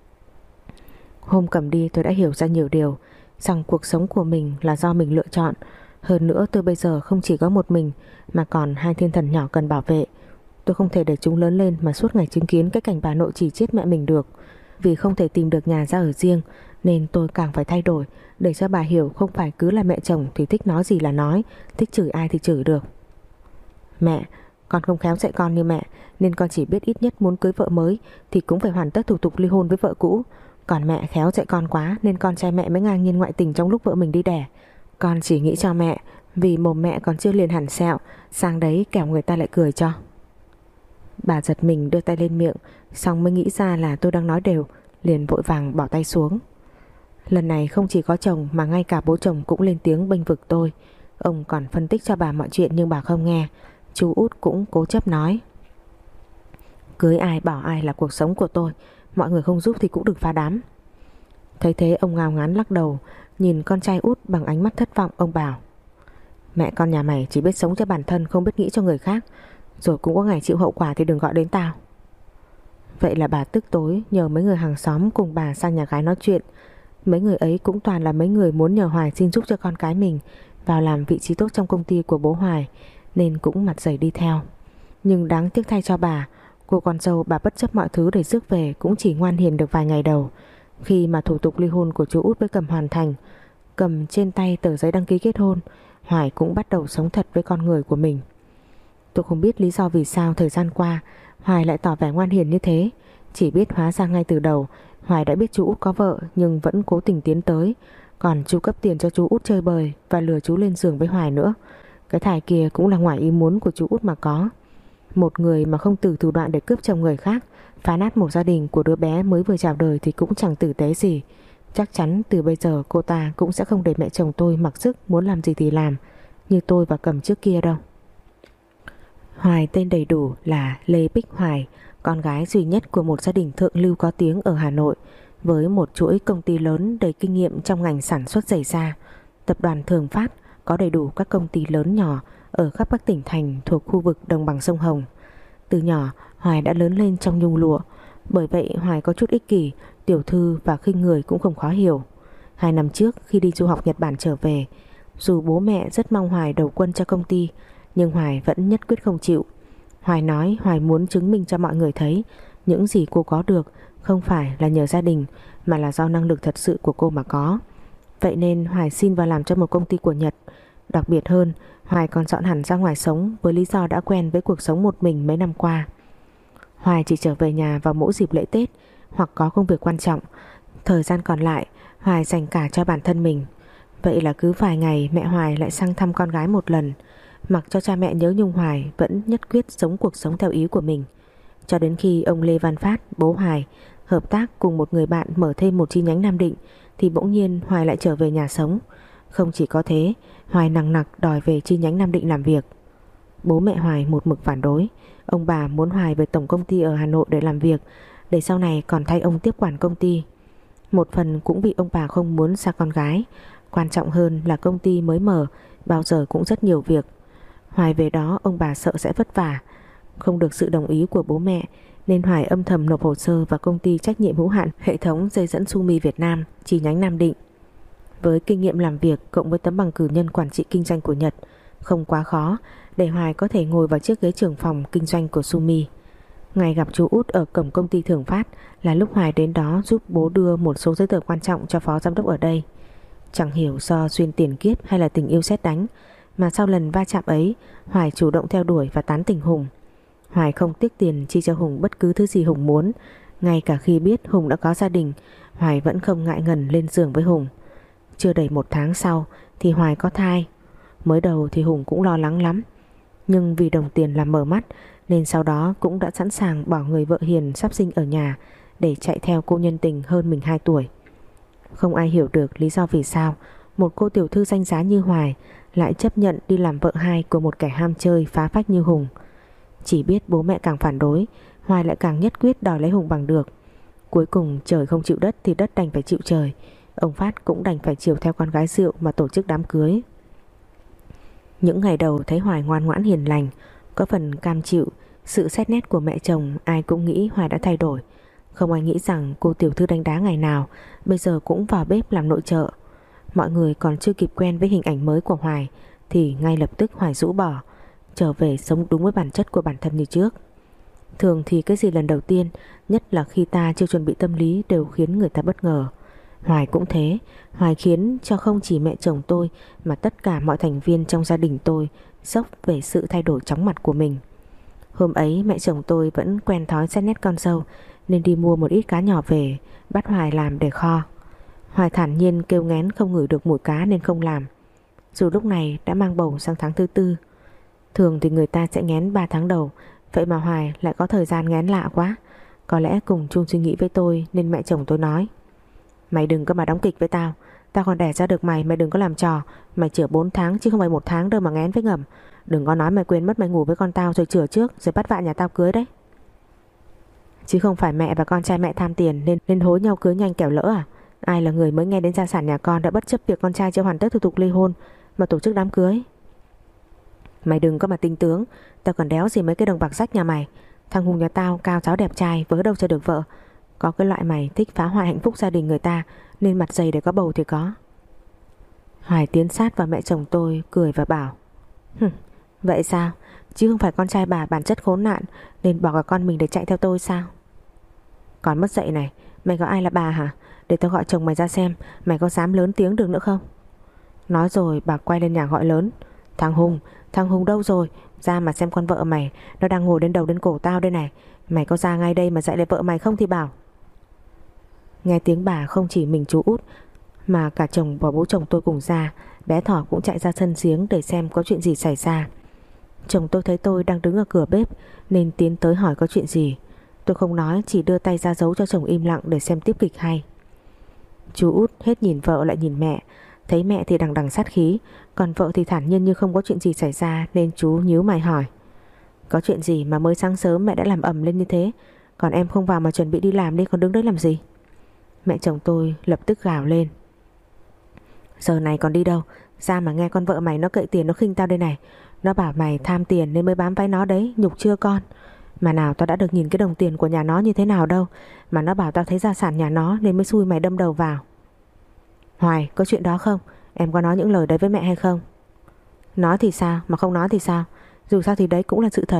Hôm Cầm đi tôi đã hiểu ra nhiều điều, rằng cuộc sống của mình là do mình lựa chọn. Hơn nữa tôi bây giờ không chỉ có một mình, mà còn hai thiên thần nhỏ cần bảo vệ. Tôi không thể để chúng lớn lên mà suốt ngày chứng kiến cái cảnh bà nội chỉ chết mẹ mình được. Vì không thể tìm được nhà ra ở riêng, nên tôi càng phải thay đổi, để cho bà hiểu không phải cứ là mẹ chồng thì thích nói gì là nói, thích chửi ai thì chửi được. Mẹ, con không khéo dạy con như mẹ, nên con chỉ biết ít nhất muốn cưới vợ mới thì cũng phải hoàn tất thủ tục ly hôn với vợ cũ. Còn mẹ khéo dạy con quá, nên con trai mẹ mới ngang nhiên ngoại tình trong lúc vợ mình đi đẻ. Con chỉ nghĩ cho mẹ, vì mồm mẹ còn chưa liền hẳn sẹo, sang đấy kẻo người ta lại cười cho. Bà giật mình đưa tay lên miệng, xong mới nghĩ ra là tôi đang nói đều, liền vội vàng bỏ tay xuống. Lần này không chỉ có chồng mà ngay cả bố chồng cũng lên tiếng bênh vực tôi. Ông còn phân tích cho bà mọi chuyện nhưng bà không nghe. Chú Út cũng cố chấp nói: Cưới ai bỏ ai là cuộc sống của tôi, mọi người không giúp thì cũng đừng phá đám. Thấy thế ông ngao ngán lắc đầu, nhìn con trai Út bằng ánh mắt thất vọng. Ông bảo: Mẹ con nhà mày chỉ biết sống cho bản thân, không biết nghĩ cho người khác, rồi cũng có ngày chịu hậu quả thì đừng gọi đến tao. Vậy là bà tức tối nhờ mấy người hàng xóm cùng bà sang nhà gái nói chuyện. Mấy người ấy cũng toàn là mấy người muốn nhờ Hoài xin giúp cho con cái mình vào làm vị trí tốt trong công ty của bố Hoài, nên cũng mặt dày đi theo. Nhưng đáng tiếc thay cho bà, cô con dâu bà bất chấp mọi thứ để rước về cũng chỉ ngoan hiền được vài ngày đầu. Khi mà thủ tục ly hôn của chú Út với Cầm hoàn thành, cầm trên tay tờ giấy đăng ký kết hôn, Hoài cũng bắt đầu sống thật với con người của mình. Tôi không biết lý do vì sao thời gian qua Hoài lại tỏ vẻ ngoan hiền như thế. Chỉ biết hóa ra ngay từ đầu Hoài đã biết chú Út có vợ nhưng vẫn cố tình tiến tới, còn chú cấp tiền cho chú Út chơi bời và lừa chú lên giường với Hoài nữa. Cái thai kia cũng là ngoài ý muốn của chú Út mà có. Một người mà không từ thủ đoạn để cướp chồng người khác, phá nát một gia đình của đứa bé mới vừa chào đời thì cũng chẳng tử tế gì. Chắc chắn từ bây giờ cô ta cũng sẽ không để mẹ chồng tôi mặc sức muốn làm gì thì làm như tôi và Cầm trước kia đâu. Hoài tên đầy đủ là Lê Bích Hoài, con gái duy nhất của một gia đình thượng lưu có tiếng ở Hà Nội, với một chuỗi công ty lớn đầy kinh nghiệm trong ngành sản xuất giày da. Tập đoàn Thường Phát có đầy đủ các công ty lớn nhỏ ở khắp các tỉnh thành thuộc khu vực đồng bằng sông Hồng. Từ nhỏ Hoài đã lớn lên trong nhung lụa, bởi vậy Hoài có chút ích kỷ, tiểu thư và khinh người cũng không khó hiểu. Hai năm trước khi đi du học Nhật Bản trở về, dù bố mẹ rất mong Hoài đầu quân cho công ty, nhưng Hoài vẫn nhất quyết không chịu. Hoài nói Hoài muốn chứng minh cho mọi người thấy những gì cô có được không phải là nhờ gia đình mà là do năng lực thật sự của cô mà có. Vậy nên Hoài xin vào làm cho một công ty của Nhật. Đặc biệt hơn, Hoài còn dọn hẳn ra ngoài sống với lý do đã quen với cuộc sống một mình mấy năm qua. Hoài chỉ trở về nhà vào mỗi dịp lễ Tết hoặc có công việc quan trọng. Thời gian còn lại Hoài dành cả cho bản thân mình. Vậy là cứ vài ngày mẹ Hoài lại sang thăm con gái một lần. Mặc cho cha mẹ nhớ nhung, Hoài vẫn nhất quyết sống cuộc sống theo ý của mình. Cho đến khi ông Lê Văn Phát, bố Hoài, hợp tác cùng một người bạn mở thêm một chi nhánh Nam Định thì bỗng nhiên Hoài lại trở về nhà sống. Không chỉ có thế, Hoài nằng nặc đòi về chi nhánh Nam Định làm việc. Bố mẹ Hoài một mực phản đối. Ông bà muốn Hoài về tổng công ty ở Hà Nội để làm việc, để sau này còn thay ông tiếp quản công ty. Một phần cũng vì ông bà không muốn xa con gái. Quan trọng hơn là công ty mới mở, bao giờ cũng rất nhiều việc. Hoài về đó ông bà sợ sẽ vất vả. Không được sự đồng ý của bố mẹ nên Hoài âm thầm nộp hồ sơ vào công ty trách nhiệm hữu hạn hệ thống dây dẫn Sumi Việt Nam chi nhánh Nam Định. Với kinh nghiệm làm việc cộng với tấm bằng cử nhân quản trị kinh doanh của Nhật, không quá khó để Hoài có thể ngồi vào chiếc ghế trưởng phòng kinh doanh của Sumi. Ngày gặp chú Út ở cổng công ty Thường Phát là lúc Hoài đến đó giúp bố đưa một số giấy tờ quan trọng cho phó giám đốc ở đây. Chẳng hiểu do duyên tiền kiếp hay là tình yêu sét đánh mà sau lần va chạm ấy, Hoài chủ động theo đuổi và tán tỉnh Hùng. Hoài không tiếc tiền chi cho Hùng bất cứ thứ gì Hùng muốn. Ngay cả khi biết Hùng đã có gia đình, Hoài vẫn không ngại ngần lên giường với Hùng. Chưa đầy một tháng sau thì Hoài có thai. Mới đầu thì Hùng cũng lo lắng lắm, nhưng vì đồng tiền làm mở mắt nên sau đó cũng đã sẵn sàng bỏ người vợ hiền sắp sinh ở nhà để chạy theo cô nhân tình hơn mình hai tuổi. Không ai hiểu được lý do vì sao một cô tiểu thư danh giá như Hoài lại chấp nhận đi làm vợ hai của một kẻ ham chơi phá phách như Hùng. Chỉ biết bố mẹ càng phản đối, Hoài lại càng nhất quyết đòi lấy Hùng bằng được. Cuối cùng trời không chịu đất thì đất đành phải chịu trời. Ông Phát cũng đành phải chiều theo con gái rượu mà tổ chức đám cưới. Những ngày đầu thấy Hoài ngoan ngoãn hiền lành, có phần cam chịu sự xét nét của mẹ chồng, ai cũng nghĩ Hoài đã thay đổi. Không ai nghĩ rằng cô tiểu thư đánh đá ngày nào bây giờ cũng vào bếp làm nội trợ. Mọi người còn chưa kịp quen với hình ảnh mới của Hoài thì ngay lập tức Hoài rũ bỏ, trở về sống đúng với bản chất của bản thân như trước. Thường thì cái gì lần đầu tiên, nhất là khi ta chưa chuẩn bị tâm lý, đều khiến người ta bất ngờ. Hoài cũng thế. Hoài khiến cho không chỉ mẹ chồng tôi mà tất cả mọi thành viên trong gia đình tôi sốc về sự thay đổi chóng mặt của mình. Hôm ấy mẹ chồng tôi vẫn quen thói xét nét con dâu nên đi mua một ít cá nhỏ về bắt Hoài làm để kho. Hoài thản nhiên kêu nghén không ngửi được mùi cá nên không làm, dù lúc này đã mang bầu sang tháng thứ tư. Thường thì người ta sẽ nghén ba tháng đầu, vậy mà Hoài lại có thời gian nghén lạ quá. Có lẽ cùng chung suy nghĩ với tôi nên mẹ chồng tôi nói: "Mày đừng có mà đóng kịch với tao. Tao còn đẻ ra được mày, mày đừng có làm trò. Mày chữa bốn tháng chứ không phải một tháng đâu mà nghén với ngầm. Đừng có nói mày quên mất mày ngủ với con tao rồi chữa trước, rồi bắt vạ nhà tao cưới đấy." Chứ không phải mẹ và con trai mẹ tham tiền nên nên hối nhau cưới nhanh kẻo lỡ à? Ai là người mới nghe đến gia sản nhà con đã bất chấp việc con trai chưa hoàn tất thủ tục ly hôn mà tổ chức đám cưới. Mày đừng có mà tinh tướng. Tao còn đéo gì mấy cái đồng bạc rách nhà mày. Thằng Hùng nhà tao cao giáo đẹp trai, vớ đâu cho được vợ. Có cái loại mày thích phá hoại hạnh phúc gia đình người ta nên mặt dày để có bầu thì có. Hoài tiến sát vào mẹ chồng tôi cười và bảo: "Hừm, vậy sao? Chứ không phải con trai bà bản chất khốn nạn nên bỏ cả con mình để chạy theo tôi sao?" "Còn mất dạy này, mày gọi ai là bà hả? Để tao gọi chồng mày ra xem mày có dám lớn tiếng được nữa không." Nói rồi bà quay lên nhà gọi lớn: "Thằng Hùng, thằng Hùng đâu rồi? Ra mà xem con vợ mày, nó đang ngồi đến đầu đến cổ tao đây này. Mày có ra ngay đây mà dạy lại vợ mày không thì bảo." Nghe tiếng bà không chỉ mình chú Út mà cả chồng và bố chồng tôi cùng ra. Bé Thỏ cũng chạy ra sân giếng để xem có chuyện gì xảy ra. Chồng tôi thấy tôi đang đứng ở cửa bếp nên tiến tới hỏi có chuyện gì. Tôi không nói, chỉ đưa tay ra dấu cho chồng im lặng để xem tiếp kịch hay. Chú Út hết nhìn vợ lại nhìn mẹ. Thấy mẹ thì đằng đằng sát khí, còn vợ thì thản nhiên như không có chuyện gì xảy ra, nên chú nhíu mày hỏi: "Có chuyện gì mà mới sáng sớm mẹ đã làm ầm lên như thế? Còn em không vào mà chuẩn bị đi làm đi, còn đứng đấy làm gì?" Mẹ chồng tôi lập tức gào lên: "Giờ này còn đi đâu? Ra mà nghe con vợ mày nó cậy tiền nó khinh tao đây này. Nó bảo mày tham tiền nên mới bám váy nó đấy, nhục chưa con? Mà nào tao đã được nhìn cái đồng tiền của nhà nó như thế nào đâu, mà nó bảo tao thấy gia sản nhà nó nên mới xui mày đâm đầu vào." "Hoài, có chuyện đó không? Em có nói những lời đấy với mẹ hay không?" "Nói thì sao, mà không nói thì sao? Dù sao thì đấy cũng là sự thật.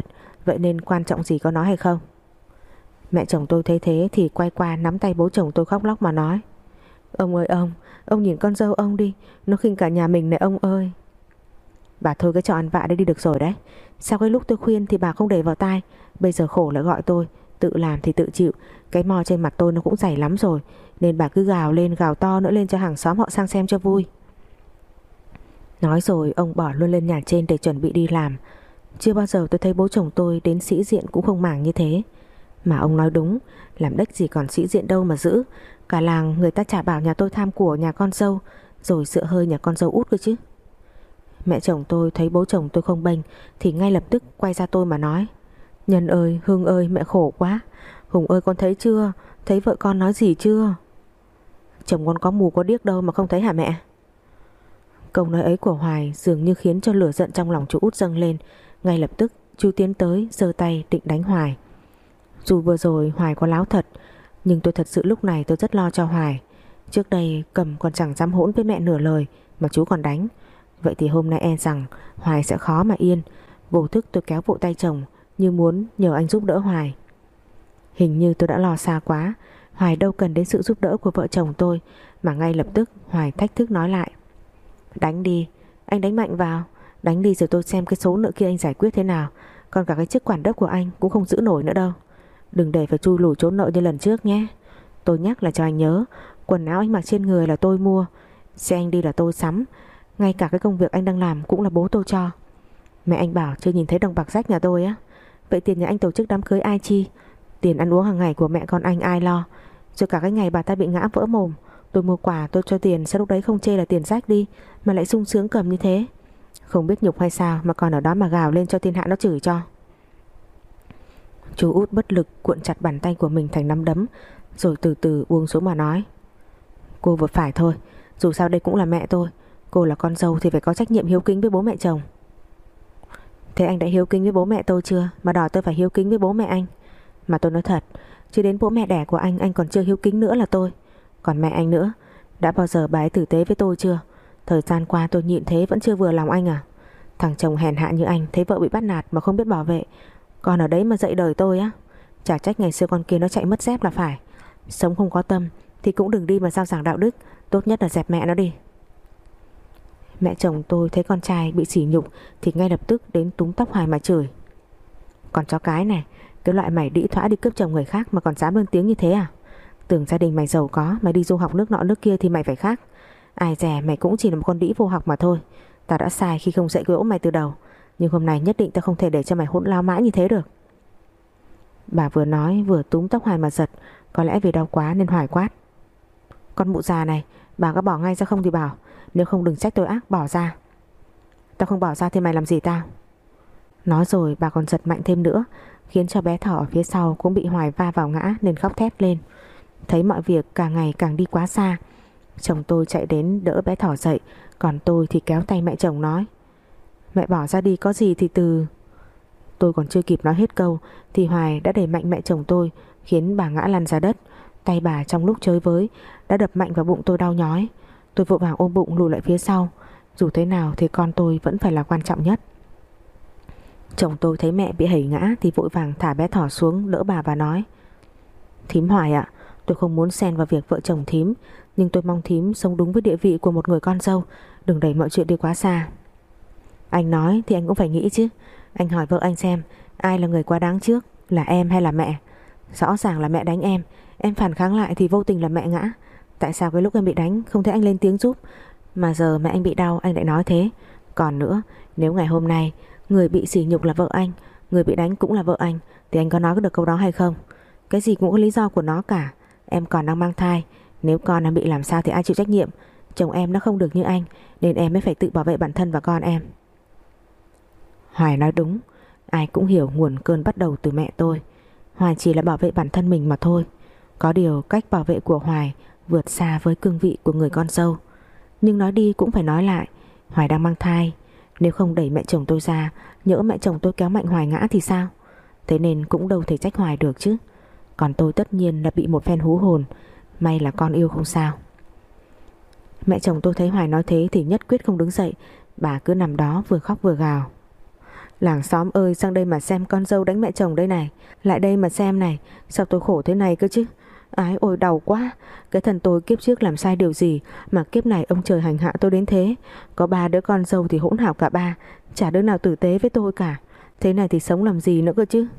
vậy nên quan trọng gì có nói hay không? Mẹ chồng tôi thấy thế thì quay qua nắm tay bố chồng tôi khóc lóc mà nói: Ông ơi ông, ông nhìn con dâu ông đi, nó khinh cả nhà mình này ông ơi. Bà thôi cái trò ăn vạ đấy đi được rồi đấy. Sao cái lúc tôi khuyên thì bà không để vào tai, bây giờ khổ lại gọi tôi, tự làm thì tự chịu. Cái mò trên mặt tôi nó cũng dày lắm rồi, nên bà cứ gào lên gào to nữa lên cho hàng xóm họ sang xem cho vui. Nói rồi ông bỏ luôn lên nhà trên để chuẩn bị đi làm. Chưa bao giờ tôi thấy bố chồng tôi đến sĩ diện cũng không màng như thế. Mà ông nói đúng, làm đếch gì còn sĩ diện đâu mà giữ. Cả làng người ta chả bảo nhà tôi tham của nhà con dâu, rồi dựa hơi nhà con dâu út cơ chứ. Mẹ chồng tôi thấy bố chồng tôi không bênh thì ngay lập tức quay ra tôi mà nói: Nhân ơi, Hương ơi, mẹ khổ quá. Hùng ơi, con thấy chưa? Thấy vợ con nói gì chưa? Chồng con có mù có điếc đâu mà không thấy hả mẹ? Câu nói ấy của Hoài dường như khiến cho lửa giận trong lòng chú út dâng lên. Ngay lập tức chú tiến tới giơ tay định đánh Hoài. Dù vừa rồi Hoài có láo thật, nhưng tôi thật sự lúc này tôi rất lo cho Hoài. Trước đây Cầm còn chẳng dám hỗn với mẹ nửa lời mà chú còn đánh. Vậy thì hôm nay e rằng Hoài sẽ khó mà yên. Vô thức tôi kéo vội tay chồng, như muốn nhờ anh giúp đỡ Hoài. Hình như tôi đã lo xa quá. Hoài đâu cần đến sự giúp đỡ của vợ chồng tôi, mà ngay lập tức Hoài thách thức nói lại: Đánh đi, anh đánh mạnh vào. Đánh đi rồi tôi xem cái số nợ kia anh giải quyết thế nào. Còn cả cái chức quản đốc của anh cũng không giữ nổi nữa đâu. Đừng để phải chui lủi trốn nợ như lần trước nhé. Tôi nhắc là cho anh nhớ, quần áo anh mặc trên người là tôi mua, xe anh đi là tôi sắm, ngay cả cái công việc anh đang làm cũng là bố tôi cho. Mẹ anh bảo chưa nhìn thấy đồng bạc rách nhà tôi á. Vậy tiền nhà anh tổ chức đám cưới ai chi? Tiền ăn uống hàng ngày của mẹ con anh ai lo? Rồi cả cái ngày bà ta bị ngã vỡ mồm, tôi mua quà tôi cho tiền, sao lúc đấy không chê là tiền rách đi mà lại sung sướng cầm như thế? Không biết nhục hay sao mà còn ở đó mà gào lên cho thiên hạ nó chửi cho. Chú út bất lực cuộn chặt bàn tay của mình thành nắm đấm, rồi từ từ buông xuống mà nói: Cô vừa phải thôi, dù sao đây cũng là mẹ tôi. Cô là con dâu thì phải có trách nhiệm hiếu kính với bố mẹ chồng. Thế anh đã hiếu kính với bố mẹ tôi chưa mà đòi tôi phải hiếu kính với bố mẹ anh? Mà tôi nói thật, chứ đến bố mẹ đẻ của anh anh còn chưa hiếu kính nữa là tôi. Còn mẹ anh nữa, đã bao giờ bà ấy tử tế với tôi chưa? Thời gian qua tôi nhịn thế vẫn chưa vừa lòng anh à? Thằng chồng hèn hạ như anh thấy vợ bị bắt nạt mà không biết bảo vệ, còn ở đấy mà dạy đời tôi á. Chả trách ngày xưa con kia nó chạy mất dép là phải. Sống không có tâm thì cũng đừng đi mà giao giảng đạo đức, tốt nhất là dẹp mẹ nó đi. Mẹ chồng tôi thấy con trai bị sỉ nhục thì ngay lập tức đến túm tóc Hoài mà chửi: Còn chó cái này, cái loại mày đĩ thỏa đi cướp chồng người khác mà còn dám lên tiếng như thế à? Tưởng gia đình mày giàu có, mày đi du học nước nọ nước kia thì mày phải khác. Ai dè mày cũng chỉ là một con đĩ vô học mà thôi. Tao đã sai khi không dạy dỗ mày từ đầu, nhưng hôm nay nhất định tao không thể để cho mày hỗn lao mãi như thế được. Bà vừa nói vừa túm tóc Hoài mà giật. Có lẽ vì đau quá nên Hoài quát: Con mụ già này, bà có bỏ ngay ra không thì bảo, nếu không đừng trách tôi ác, bỏ ra. Tao không bỏ ra thì mày làm gì tao? Nói rồi bà còn giật mạnh thêm nữa, khiến cho bé Thỏ ở phía sau cũng bị Hoài va vào ngã nên khóc thét lên. Thấy mọi việc càng ngày càng đi quá xa, chồng tôi chạy đến đỡ bé Thỏ dậy, còn tôi thì kéo tay mẹ chồng nói: Mẹ bỏ ra đi, có gì thì từ. Tôi còn chưa kịp nói hết câu thì Hoài đã đẩy mạnh mẹ chồng tôi, khiến bà ngã lăn ra đất. Tay bà trong lúc chơi với đã đập mạnh vào bụng tôi đau nhói. Tôi vội vàng ôm bụng lùi lại phía sau. Dù thế nào thì con tôi vẫn phải là quan trọng nhất. Chồng tôi thấy mẹ bị hẩy ngã thì vội vàng thả bé Thỏ xuống đỡ bà và nói: Thím Hoài ạ, tôi không muốn xen vào việc vợ chồng thím, nhưng tôi mong thím sống đúng với địa vị của một người con dâu, đừng đẩy mọi chuyện đi quá xa. Anh nói thì anh cũng phải nghĩ chứ. Anh hỏi vợ anh xem, ai là người quá đáng trước, là em hay là mẹ? Rõ ràng là mẹ đánh em, em phản kháng lại thì vô tình là mẹ ngã. Tại sao cái lúc em bị đánh không thấy anh lên tiếng giúp, mà giờ mẹ anh bị đau anh lại nói thế? Còn nữa, nếu ngày hôm nay người bị sỉ nhục là vợ anh, người bị đánh cũng là vợ anh, thì anh có nói được câu đó hay không? Cái gì cũng có lý do của nó cả. Em còn đang mang thai, nếu con đang bị làm sao thì ai chịu trách nhiệm? Chồng em nó không được như anh, nên em mới phải tự bảo vệ bản thân và con em. Hoài nói đúng, ai cũng hiểu nguồn cơn bắt đầu từ mẹ tôi. Hoài chỉ là bảo vệ bản thân mình mà thôi. Có điều cách bảo vệ của Hoài vượt xa với cương vị của người con dâu. Nhưng nói đi cũng phải nói lại, Hoài đang mang thai, nếu không đẩy mẹ chồng tôi ra, nhỡ mẹ chồng tôi kéo mạnh Hoài ngã thì sao? Thế nên cũng đâu thể trách Hoài được chứ. Còn tôi tất nhiên là bị một phen hú hồn, may là con yêu không sao. Mẹ chồng tôi thấy Hoài nói thế thì nhất quyết không đứng dậy, bà cứ nằm đó vừa khóc vừa gào: Làng xóm ơi, sang đây mà xem con dâu đánh mẹ chồng đây này. Lại đây mà xem này, sao tôi khổ thế này cơ chứ. Ái ôi đau quá. Cái thần tôi kiếp trước làm sai điều gì mà kiếp này ông trời hành hạ tôi đến thế. Có ba đứa con dâu thì hỗn hào cả ba, chả đứa nào tử tế với tôi cả. Thế này thì sống làm gì nữa cơ chứ.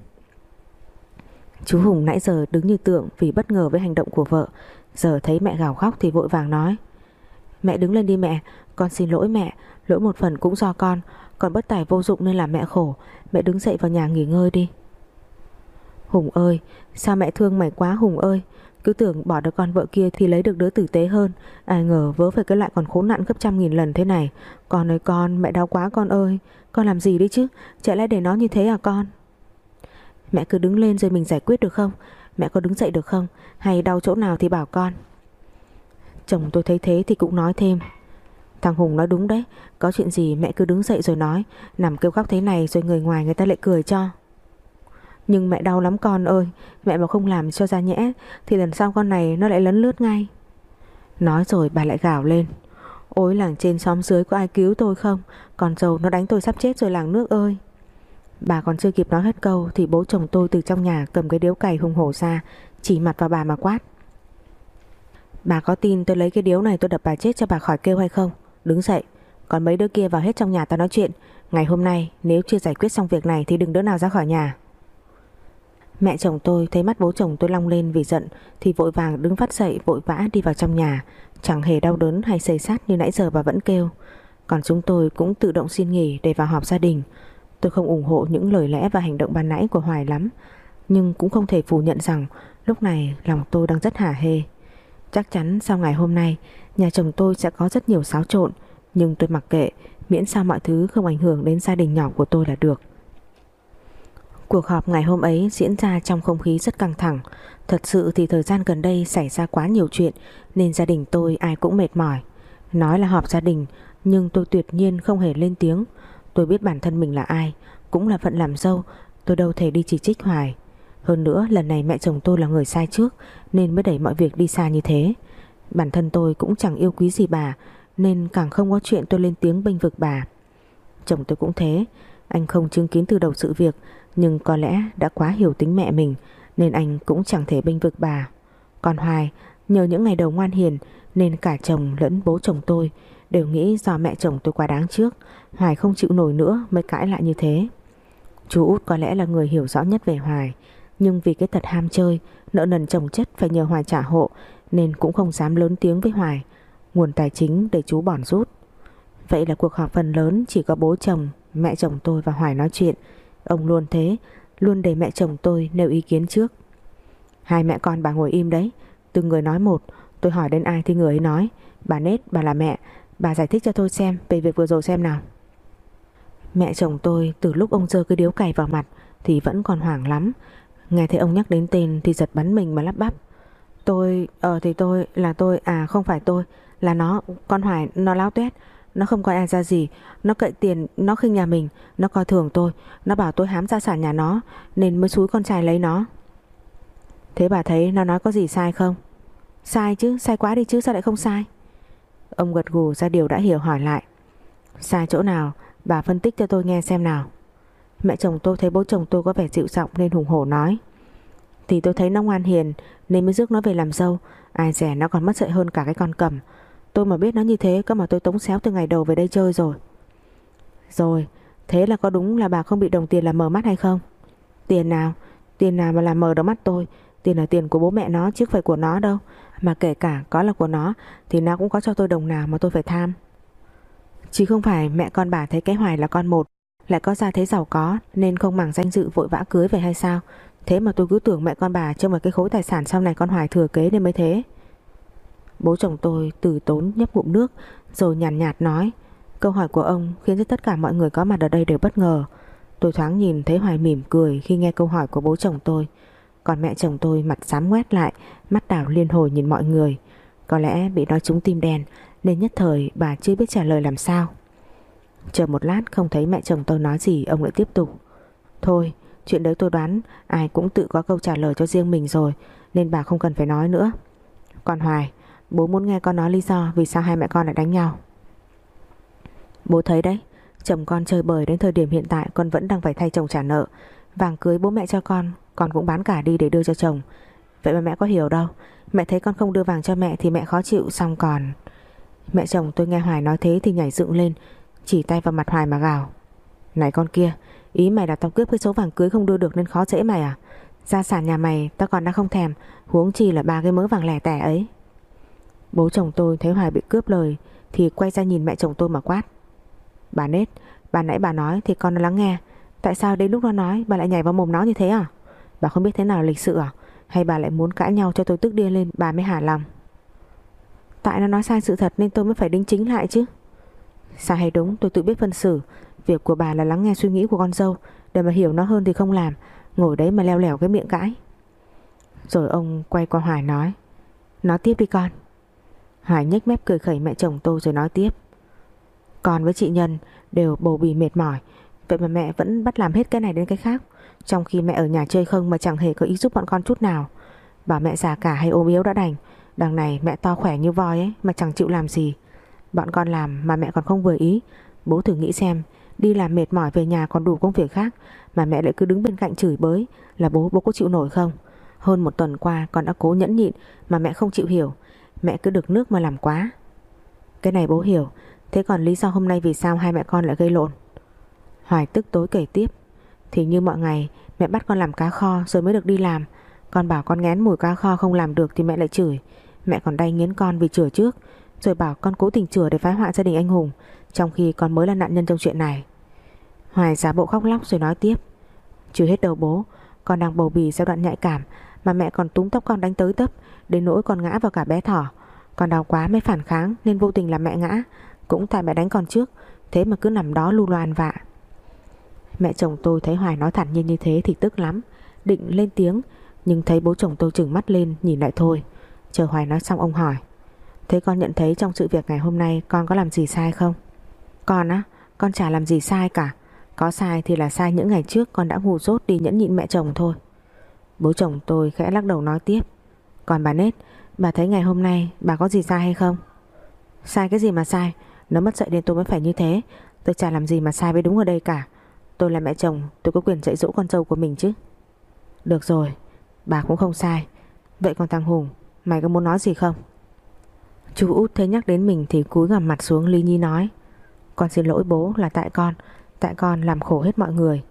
Chú Hùng nãy giờ đứng như tượng vì bất ngờ với hành động của vợ. Giờ thấy mẹ gào khóc thì vội vàng nói: Mẹ đứng lên đi mẹ, con xin lỗi mẹ. Lỗi một phần cũng do con, con bất tài vô dụng nên làm mẹ khổ. Mẹ đứng dậy vào nhà nghỉ ngơi đi. Hùng ơi, sao mẹ thương mày quá Hùng ơi. Cứ tưởng bỏ được con vợ kia thì lấy được đứa tử tế hơn, ai ngờ vớ phải cái lại còn khốn nạn gấp trăm nghìn lần thế này. Con ơi con, mẹ đau quá con ơi. Con làm gì đấy chứ, chả lẽ để nó như thế à con. Mẹ cứ đứng lên rồi mình giải quyết được không. Mẹ có đứng dậy được không, hay đau chỗ nào thì bảo con. Chồng tôi thấy thế thì cũng nói thêm: Thằng Hùng nói đúng đấy, có chuyện gì mẹ cứ đứng dậy rồi nói. Nằm kêu khóc thế này rồi người ngoài người ta lại cười cho. Nhưng mẹ đau lắm con ơi. Mẹ mà không làm cho ra nhẽ thì lần sau con này nó lại lấn lướt ngay. Nói rồi bà lại gào lên: Ôi làng trên xóm dưới có ai cứu tôi không. Con dâu nó đánh tôi sắp chết rồi làng nước ơi. Bà còn chưa kịp nói hết câu thì bố chồng tôi từ trong nhà cầm cái điếu cày hùng hổ ra, chỉ mặt vào bà mà quát: Bà có tin tôi lấy cái điếu này tôi đập bà chết cho bà khỏi kêu hay không? Đứng dậy, còn mấy đứa kia vào hết trong nhà tao nói chuyện. Ngày hôm nay nếu chưa giải quyết xong việc này thì đừng đứa nào ra khỏi nhà. Mẹ chồng tôi thấy mắt bố chồng tôi long lên vì giận thì vội vàng đứng phát dậy, vội vã đi vào trong nhà, chẳng hề đau đớn hay xây xát như nãy giờ bà vẫn kêu. Còn chúng tôi cũng tự động xin nghỉ để vào họp gia đình. Tôi không ủng hộ những lời lẽ và hành động ban nãy của Hoài lắm, nhưng cũng không thể phủ nhận rằng lúc này lòng tôi đang rất hả hê. Chắc chắn sau ngày hôm nay nhà chồng tôi sẽ có rất nhiều xáo trộn, nhưng tôi mặc kệ, miễn sao mọi thứ không ảnh hưởng đến gia đình nhỏ của tôi là được. Cuộc họp ngày hôm ấy diễn ra trong không khí rất căng thẳng. Thật sự thì thời gian gần đây xảy ra quá nhiều chuyện nên gia đình tôi ai cũng mệt mỏi. Nói là họp gia đình nhưng tôi tuyệt nhiên không hề lên tiếng. Tôi biết bản thân mình là ai, cũng là phận làm dâu, tôi đâu thể đi chỉ trích Hoài. Hơn nữa lần này mẹ chồng tôi là người sai trước nên mới đẩy mọi việc đi xa như thế. Bản thân tôi cũng chẳng yêu quý gì bà nên càng không có chuyện tôi lên tiếng bênh vực bà. Chồng tôi cũng thế, anh không chứng kiến từ đầu sự việc nhưng có lẽ đã quá hiểu tính mẹ mình nên anh cũng chẳng thể bênh vực bà. Còn Hoài, nhờ những ngày đầu ngoan hiền nên cả chồng lẫn bố chồng tôi đều nghĩ do mẹ chồng tôi quá đáng trước, Hoài không chịu nổi nữa mới cãi lại như thế. Chú Út có lẽ là người hiểu rõ nhất về Hoài, nhưng vì cái tật ham chơi, nợ nần chồng chất phải nhờ Hoài trả hộ nên cũng không dám lớn tiếng với Hoài. Nguồn tài chính để chú bỏn rút. Vậy là cuộc họp phần lớn chỉ có bố chồng, mẹ chồng tôi và Hoài nói chuyện. Ông luôn thế, luôn để mẹ chồng tôi nêu ý kiến trước. Hai mẹ con bà ngồi im đấy, từng người nói một, tôi hỏi đến ai thì người ấy nói. Bà Nết, bà là mẹ, bà giải thích cho tôi xem về việc vừa rồi xem nào. Mẹ chồng tôi từ lúc ông giơ cái điếu cày vào mặt thì vẫn còn hoảng lắm. Nghe thấy ông nhắc đến tên thì giật bắn mình mà lắp bắp: Tôi, ờ thì tôi, là tôi, à không phải tôi, là nó, con Hoài nó láo tuét. Nó không coi ai ra gì, nó cậy tiền, nó khinh nhà mình, nó coi thường tôi, nó bảo tôi hám gia sản nhà nó nên mới xúi con trai lấy nó. Thế bà thấy nó nói có gì sai không? Sai chứ, sai quá đi chứ, sao lại không sai? Ông gật gù ra điều đã hiểu, hỏi lại: Sai chỗ nào, bà phân tích cho tôi nghe xem nào. Mẹ chồng tôi thấy bố chồng tôi có vẻ dịu giọng nên hùng hổ nói: Thì tôi thấy nó ngoan hiền nên mới rước nó về làm dâu, ai dè nó còn mất dạy hơn cả cái con cầm. Tôi mà biết nó như thế có mà tôi tống xéo từ ngày đầu về đây chơi rồi. Rồi, thế là có đúng là bà không bị đồng tiền làm mờ mắt hay không? Tiền nào? Tiền nào mà làm mờ đầu mắt tôi? Tiền là tiền của bố mẹ nó chứ không phải của nó đâu. Mà kể cả có là của nó thì nó cũng có cho tôi đồng nào mà tôi phải tham. Chứ không phải mẹ con bà thấy cái Hoài là con một, lại có gia thế giàu có nên không màng danh dự vội vã cưới về hay sao? Thế mà tôi cứ tưởng mẹ con bà trông vào cái khối tài sản sau này con Hoài thừa kế nên mới thế. Bố chồng tôi từ tốn nhấp ngụm nước rồi nhàn nhạt, nhạt nói: Câu hỏi của ông khiến cho tất cả mọi người có mặt ở đây đều bất ngờ. Tôi thoáng nhìn thấy Hoài mỉm cười khi nghe câu hỏi của bố chồng tôi. Còn mẹ chồng tôi mặt xám ngoét lại, mắt đảo liên hồi nhìn mọi người. Có lẽ bị nói trúng tim đen nên nhất thời bà chưa biết trả lời làm sao. Chờ một lát không thấy mẹ chồng tôi nói gì, ông lại tiếp tục: Thôi, chuyện đấy tôi đoán ai cũng tự có câu trả lời cho riêng mình rồi nên bà không cần phải nói nữa. Còn Hoài, bố muốn nghe con nói lý do vì sao hai mẹ con lại đánh nhau. Bố thấy đấy, Chồng con chơi bời đến thời điểm hiện tại con vẫn đang phải thay chồng trả nợ. Vàng cưới bố mẹ cho con, con cũng bán cả đi để đưa cho chồng. Vậy mà mẹ có hiểu đâu. Mẹ thấy con không đưa vàng cho mẹ thì mẹ khó chịu xong còn. Mẹ chồng tôi nghe Hoài nói thế thì nhảy dựng lên, chỉ tay vào mặt Hoài mà gào: Này con kia, ý mày là tao cướp cái số vàng cưới không đưa được nên khó dễ mày à? Gia sản nhà mày tao còn đang không thèm, huống chi là ba cái mớ vàng lẻ tẻ ấy. Bố chồng tôi thấy Hoài bị cướp lời thì quay ra nhìn mẹ chồng tôi mà quát: Bà Nết, bà nãy bà nói thì con đã lắng nghe. Tại sao đến lúc nó nói bà lại nhảy vào mồm nó như thế à? Bà không biết thế nào là lịch sự à? Hay bà lại muốn cãi nhau cho tôi tức điên lên bà mới hả lòng? Tại nó nói sai sự thật nên tôi mới phải đính chính lại chứ. Sai hay đúng tôi tự biết phân xử. Việc của bà là lắng nghe suy nghĩ của con dâu, để mà hiểu nó hơn thì không làm, ngồi đấy mà leo lẻo cái miệng cãi. Rồi ông quay qua Hoài nói: Nói tiếp đi con. Hoài nhếch mép cười khẩy mẹ chồng tôi rồi nói tiếp: Con với chị Nhân đều bầu bì mệt mỏi, vậy mà mẹ vẫn bắt làm hết cái này đến cái khác, trong khi mẹ ở nhà chơi không mà chẳng hề có ý giúp bọn con chút nào. Bảo mẹ già cả hay ốm yếu đã đành, đằng này mẹ to khỏe như voi ấy mà chẳng chịu làm gì. Bọn con làm mà mẹ còn không vừa ý. Bố thử nghĩ xem, đi làm mệt mỏi về nhà còn đủ công việc khác mà mẹ lại cứ đứng bên cạnh chửi bới, là bố bố có chịu nổi không? Hơn một tuần qua con đã cố nhẫn nhịn mà mẹ không chịu hiểu. Mẹ cứ được nước mà làm quá. Cái này bố hiểu. Thế còn lý do hôm nay vì sao hai mẹ con lại gây lộn? Hoài tức tối kể tiếp: Thì như mọi ngày mẹ bắt con làm cá kho rồi mới được đi làm. Con bảo con ngén mùi cá kho không làm được thì mẹ lại chửi. Mẹ còn đay nghiến con vì chửi trước, rồi bảo con cố tình chửi để phá hoại gia đình anh Hùng, trong khi con mới là nạn nhân trong chuyện này. Hoài giả bộ khóc lóc rồi nói tiếp: Chưa hết đâu bố, con đang bầu bì giai đoạn nhạy cảm mà mẹ còn túm tóc con đánh tới tấp, đến nỗi con ngã vào cả bé thỏ. Con đau quá mới phản kháng nên vô tình làm mẹ ngã. Cũng tại mẹ đánh con trước, thế mà cứ nằm đó lu loan vạ. Mẹ chồng tôi thấy Hoài nói thản nhiên như thế thì tức lắm, định lên tiếng, nhưng thấy bố chồng tôi trừng mắt lên nhìn lại thôi. Chờ Hoài nói xong ông hỏi: Thế con nhận thấy trong sự việc ngày hôm nay con có làm gì sai không? Con á, con chả làm gì sai cả. Có sai thì là sai những ngày trước con đã ngu dốt đi nhẫn nhịn mẹ chồng thôi. Bố chồng tôi khẽ lắc đầu nói tiếp: Còn bà Nết, bà thấy ngày hôm nay bà có gì sai hay không? Sai cái gì mà sai? Nó mất dạy nên tôi mới phải như thế. Tôi chả làm gì mà sai với đúng ở đây cả. Tôi là mẹ chồng, tôi có quyền dạy dỗ con dâu của mình chứ. Được rồi, bà cũng không sai. Vậy còn thằng Hùng, mày có muốn nói gì không? Chú Út thấy nhắc đến mình thì cúi gằm mặt xuống li nhi nói: Con xin lỗi bố, là tại con. Tại con làm khổ hết mọi người.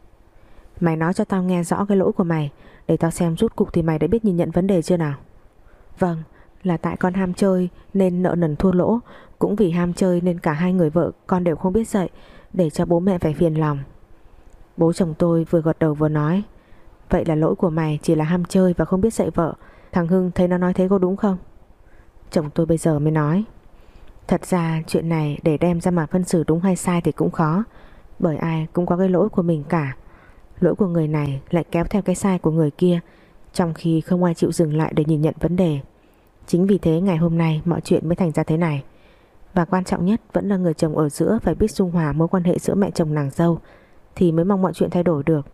Mày nói cho tao nghe rõ cái lỗi của mày, để tao xem rút cục thì mày đã biết nhìn nhận vấn đề chưa nào. Vâng, là tại con ham chơi nên nợ nần thua lỗ. Cũng vì ham chơi nên cả hai người vợ con đều không biết dạy, để cho bố mẹ phải phiền lòng. Bố chồng tôi vừa gật đầu vừa nói: Vậy là lỗi của mày chỉ là ham chơi và không biết dạy vợ. Thằng Hưng thấy nó nói thế có đúng không? Chồng tôi bây giờ mới nói: Thật ra chuyện này để đem ra mà phân xử đúng hay sai thì cũng khó, bởi ai cũng có cái lỗi của mình cả. Lỗi của người này lại kéo theo cái sai của người kia, trong khi không ai chịu dừng lại để nhìn nhận vấn đề. Chính vì thế ngày hôm nay mọi chuyện mới thành ra thế này. Và quan trọng nhất vẫn là người chồng ở giữa phải biết dung hòa mối quan hệ giữa mẹ chồng nàng dâu, thì mới mong mọi chuyện thay đổi được.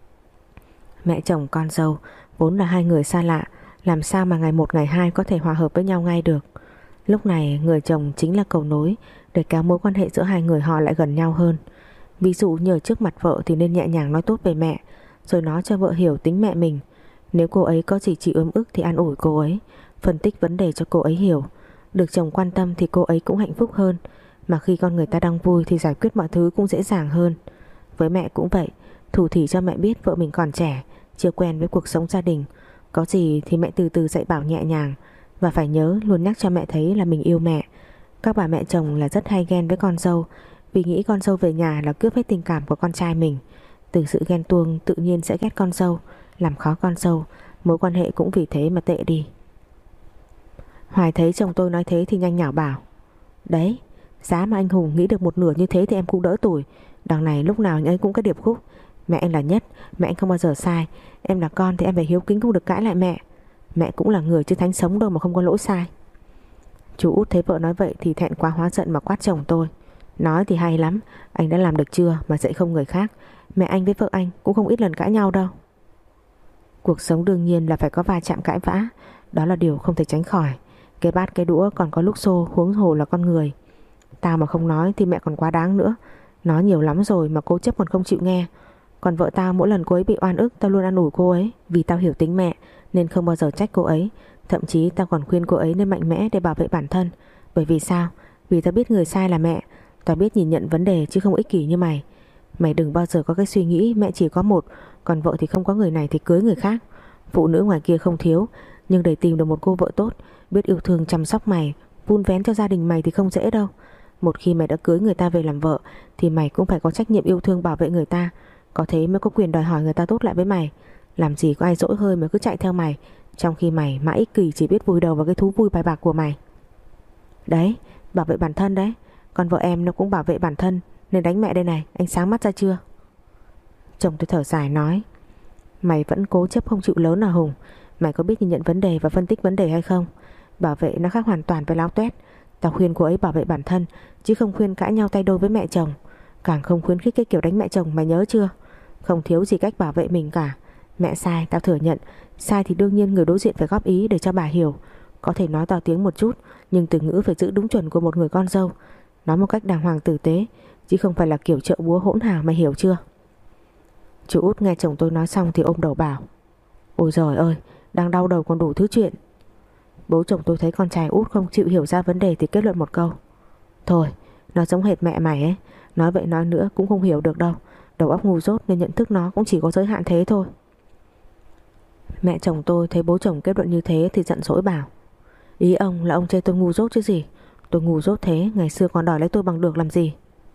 Mẹ chồng con dâu vốn là hai người xa lạ, làm sao mà ngày một ngày hai có thể hòa hợp với nhau ngay được. Lúc này người chồng chính là cầu nối để kéo mối quan hệ giữa hai người họ lại gần nhau hơn. Ví dụ nhờ trước mặt vợ thì nên nhẹ nhàng nói tốt về mẹ, rồi nói cho vợ hiểu tính mẹ mình. Nếu cô ấy có gì chịu ấm ức thì an ủi cô ấy, phân tích vấn đề cho cô ấy hiểu. Được chồng quan tâm thì cô ấy cũng hạnh phúc hơn, mà khi con người ta đang vui thì giải quyết mọi thứ cũng dễ dàng hơn. Với mẹ cũng vậy, thủ thỉ cho mẹ biết vợ mình còn trẻ, chưa quen với cuộc sống gia đình. Có gì thì mẹ từ từ dạy bảo nhẹ nhàng, và phải nhớ luôn nhắc cho mẹ thấy là mình yêu mẹ. Các bà mẹ chồng là rất hay ghen với con dâu, vì nghĩ con dâu về nhà là cướp hết tình cảm của con trai mình. Từ sự ghen tuông tự nhiên sẽ ghét con dâu, làm khó con dâu, mối quan hệ cũng vì thế mà tệ đi. Hoài thấy chồng tôi nói thế thì nhanh nhảu bảo: Đấy, giá mà anh Hùng nghĩ được một nửa như thế thì em cũng đỡ tủi. Đằng này lúc nào anh ấy cũng có điệp khúc: Mẹ anh là nhất, mẹ anh không bao giờ sai. Em là con thì em phải hiếu kính, không được cãi lại mẹ. Mẹ cũng là người chứ thánh sống đâu mà không có lỗi sai. Chú Út thấy vợ nói vậy thì thẹn quá hóa giận mà quát chồng tôi: Nói thì hay lắm, anh đã làm được chưa mà dạy không người khác. Mẹ anh với vợ anh cũng không ít lần cãi nhau đâu. Cuộc sống đương nhiên là phải có va chạm cãi vã, đó là điều không thể tránh khỏi. Cái bát cái đũa còn có lúc xô, huống hồ là con người. Tao mà không nói thì mẹ còn quá đáng nữa. Nói nhiều lắm rồi mà cố chấp còn không chịu nghe. Còn vợ tao mỗi lần cô ấy bị oan ức, tao luôn an ủi cô ấy. Vì tao hiểu tính mẹ nên không bao giờ trách cô ấy. Thậm chí tao còn khuyên cô ấy nên mạnh mẽ để bảo vệ bản thân. Bởi vì sao? Vì tao biết người sai là mẹ. Tao biết nhìn nhận vấn đề chứ không ích kỷ như mày. Mày đừng bao giờ có cái suy nghĩ mẹ chỉ có một, còn vợ thì không có người này thì cưới người khác. Phụ nữ ngoài kia không thiếu, nhưng để tìm được một cô vợ tốt, biết yêu thương chăm sóc mày, vun vén cho gia đình mày thì không dễ đâu. Một khi mày đã cưới người ta về làm vợ thì mày cũng phải có trách nhiệm yêu thương bảo vệ người ta. Có thế mới có quyền đòi hỏi người ta tốt lại với mày. Làm gì có ai dỗi hơi mà cứ chạy theo mày, trong khi mày mãi ích kỷ chỉ biết vùi đầu vào cái thú vui bài bạc của mày. Đấy, bảo vệ bản thân đấy. Còn vợ em nó cũng bảo vệ bản thân nên đánh mẹ đây này, anh sáng mắt ra chưa? Chồng tôi thở dài nói: Mày vẫn cố chấp không chịu lớn à Hùng? Mày có biết nhìn nhận vấn đề và phân tích vấn đề hay không? Bảo vệ nó khác hoàn toàn với láo toét. Tao khuyên cô ấy bảo vệ bản thân, chứ không khuyên cãi nhau tay đôi với mẹ chồng. Càng không khuyến khích cái kiểu đánh mẹ chồng, mày nhớ chưa? Không thiếu gì cách bảo vệ mình cả. Mẹ sai, tao thừa nhận. Sai thì đương nhiên người đối diện phải góp ý để cho bà hiểu. Có thể nói to tiếng một chút, nhưng từ ngữ phải giữ đúng chuẩn của một người con dâu. Nói một cách đàng hoàng tử tế, chứ không phải là kiểu chợ búa hỗn hào, mày hiểu chưa? Chú út nghe chồng tôi nói xong thì ôm đầu bảo: Ôi giời ơi, đang đau đầu còn đủ thứ chuyện. Bố chồng tôi thấy con trai út không chịu hiểu ra vấn đề thì kết luận một câu: Thôi, nó giống hệt mẹ mày ấy. Nói vậy nói nữa cũng không hiểu được đâu. Đầu óc ngu dốt nên nhận thức nó cũng chỉ có giới hạn thế thôi. Mẹ chồng tôi thấy bố chồng kết luận như thế thì giận dỗi bảo: Ý ông là ông chê tôi ngu dốt chứ gì? Tôi ngu dốt thế ngày xưa còn đòi lấy tôi bằng được làm gì?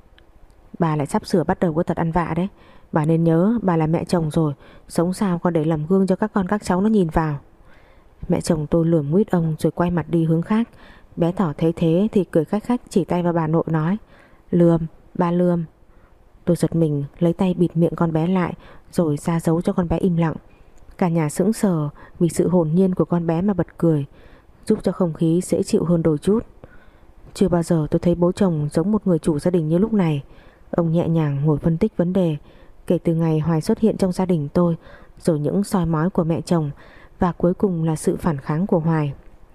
Bà lại sắp sửa bắt đầu cái tật ăn vạ đấy. Bà nên nhớ bà là mẹ chồng rồi, sống sao còn để làm gương cho các con các cháu nó nhìn vào. Mẹ chồng tôi lườm nguyết ông rồi quay mặt đi hướng khác. Bé Thỏ thấy thế thì cười khách khách chỉ tay vào bà nội nói: Lườm, ba lườm. Tôi giật mình lấy tay bịt miệng con bé lại rồi ra dấu cho con bé im lặng. Cả nhà sững sờ vì sự hồn nhiên của con bé mà bật cười, giúp cho không khí dễ chịu hơn đôi chút. Chưa bao giờ tôi thấy bố chồng giống một người chủ gia đình như lúc này. Ông nhẹ nhàng ngồi phân tích vấn đề kể từ ngày Hoài xuất hiện trong gia đình tôi, rồi những soi mói của mẹ chồng, và cuối cùng là sự phản kháng của Hoài.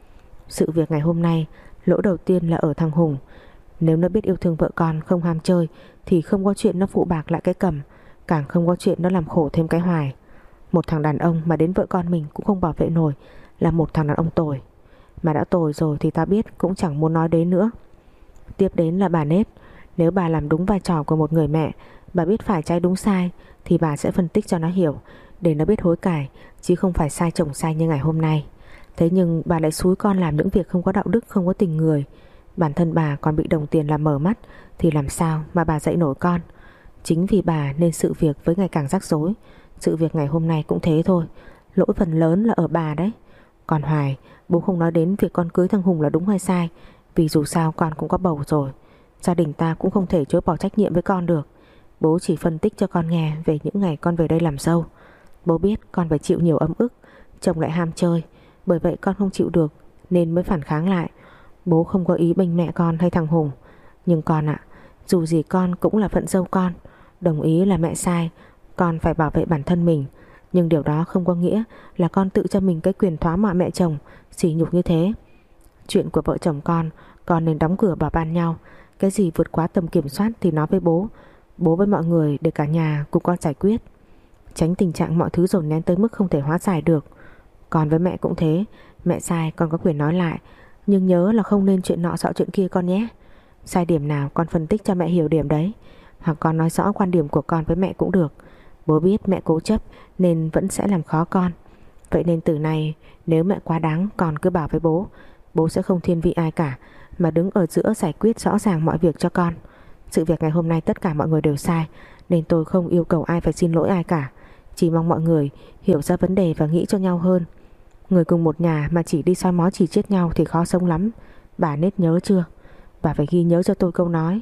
Sự việc ngày hôm nay, lỗi đầu tiên là ở thằng Hùng. Nếu nó biết yêu thương vợ con, không ham chơi thì không có chuyện nó phụ bạc lại cái Cầm, càng không có chuyện nó làm khổ thêm cái Hoài. Một thằng đàn ông mà đến vợ con mình cũng không bảo vệ nổi là một thằng đàn ông tồi. Mà đã tồi rồi thì ta biết cũng chẳng muốn nói đến nữa. Tiếp đến là bà Nết. Nếu bà làm đúng vai trò của một người mẹ, bà biết phải trái đúng sai, thì bà sẽ phân tích cho nó hiểu, để nó biết hối cải, chứ không phải sai chồng sai như ngày hôm nay. Thế nhưng bà lại xúi con làm những việc không có đạo đức, không có tình người. Bản thân bà còn bị đồng tiền làm mở mắt, thì làm sao mà bà dạy nổi con. Chính vì bà nên sự việc với ngày càng rắc rối. Sự việc ngày hôm nay cũng thế thôi. Lỗi phần lớn là ở bà đấy. Còn Hoài, bố không nói đến việc con cưới thằng Hùng là đúng hay sai, vì dù sao con cũng có bầu rồi. Gia đình ta cũng không thể chối bỏ trách nhiệm với con được. Bố chỉ phân tích cho con nghe về những ngày con về đây làm dâu. Bố biết con phải chịu nhiều ấm ức, chồng lại ham chơi, bởi vậy con không chịu được nên mới phản kháng lại. Bố không có ý bênh mẹ con hay thằng Hùng. Nhưng con ạ, dù gì con cũng là phận dâu con. Đồng ý là mẹ sai, con phải bảo vệ bản thân mình. Nhưng điều đó không có nghĩa là con tự cho mình cái quyền thoá mạ mẹ chồng, sỉ nhục như thế. Chuyện của vợ chồng con, con nên đóng cửa bảo ban nhau. Cái gì vượt quá tầm kiểm soát thì nói với bố, bố với mọi người để cả nhà cùng con giải quyết. Tránh tình trạng mọi thứ dồn nén tới mức không thể hóa giải được. Còn với mẹ cũng thế, mẹ sai con có quyền nói lại, nhưng nhớ là không nên chuyện nọ xọ chuyện kia con nhé. Sai điểm nào con phân tích cho mẹ hiểu điểm đấy, hoặc con nói rõ quan điểm của con với mẹ cũng được. Bố biết mẹ cố chấp nên vẫn sẽ làm khó con. Vậy nên từ nay nếu mẹ quá đáng con cứ bảo với bố, bố sẽ không thiên vị ai cả, mà đứng ở giữa giải quyết rõ ràng mọi việc cho con. Sự việc ngày hôm nay tất cả mọi người đều sai, nên tôi không yêu cầu ai phải xin lỗi ai cả. Chỉ mong mọi người hiểu ra vấn đề và nghĩ cho nhau hơn. Người cùng một nhà mà chỉ đi soi mói chỉ chết nhau thì khó sống lắm. Bà Nết nhớ chưa? Bà phải ghi nhớ cho tôi câu nói: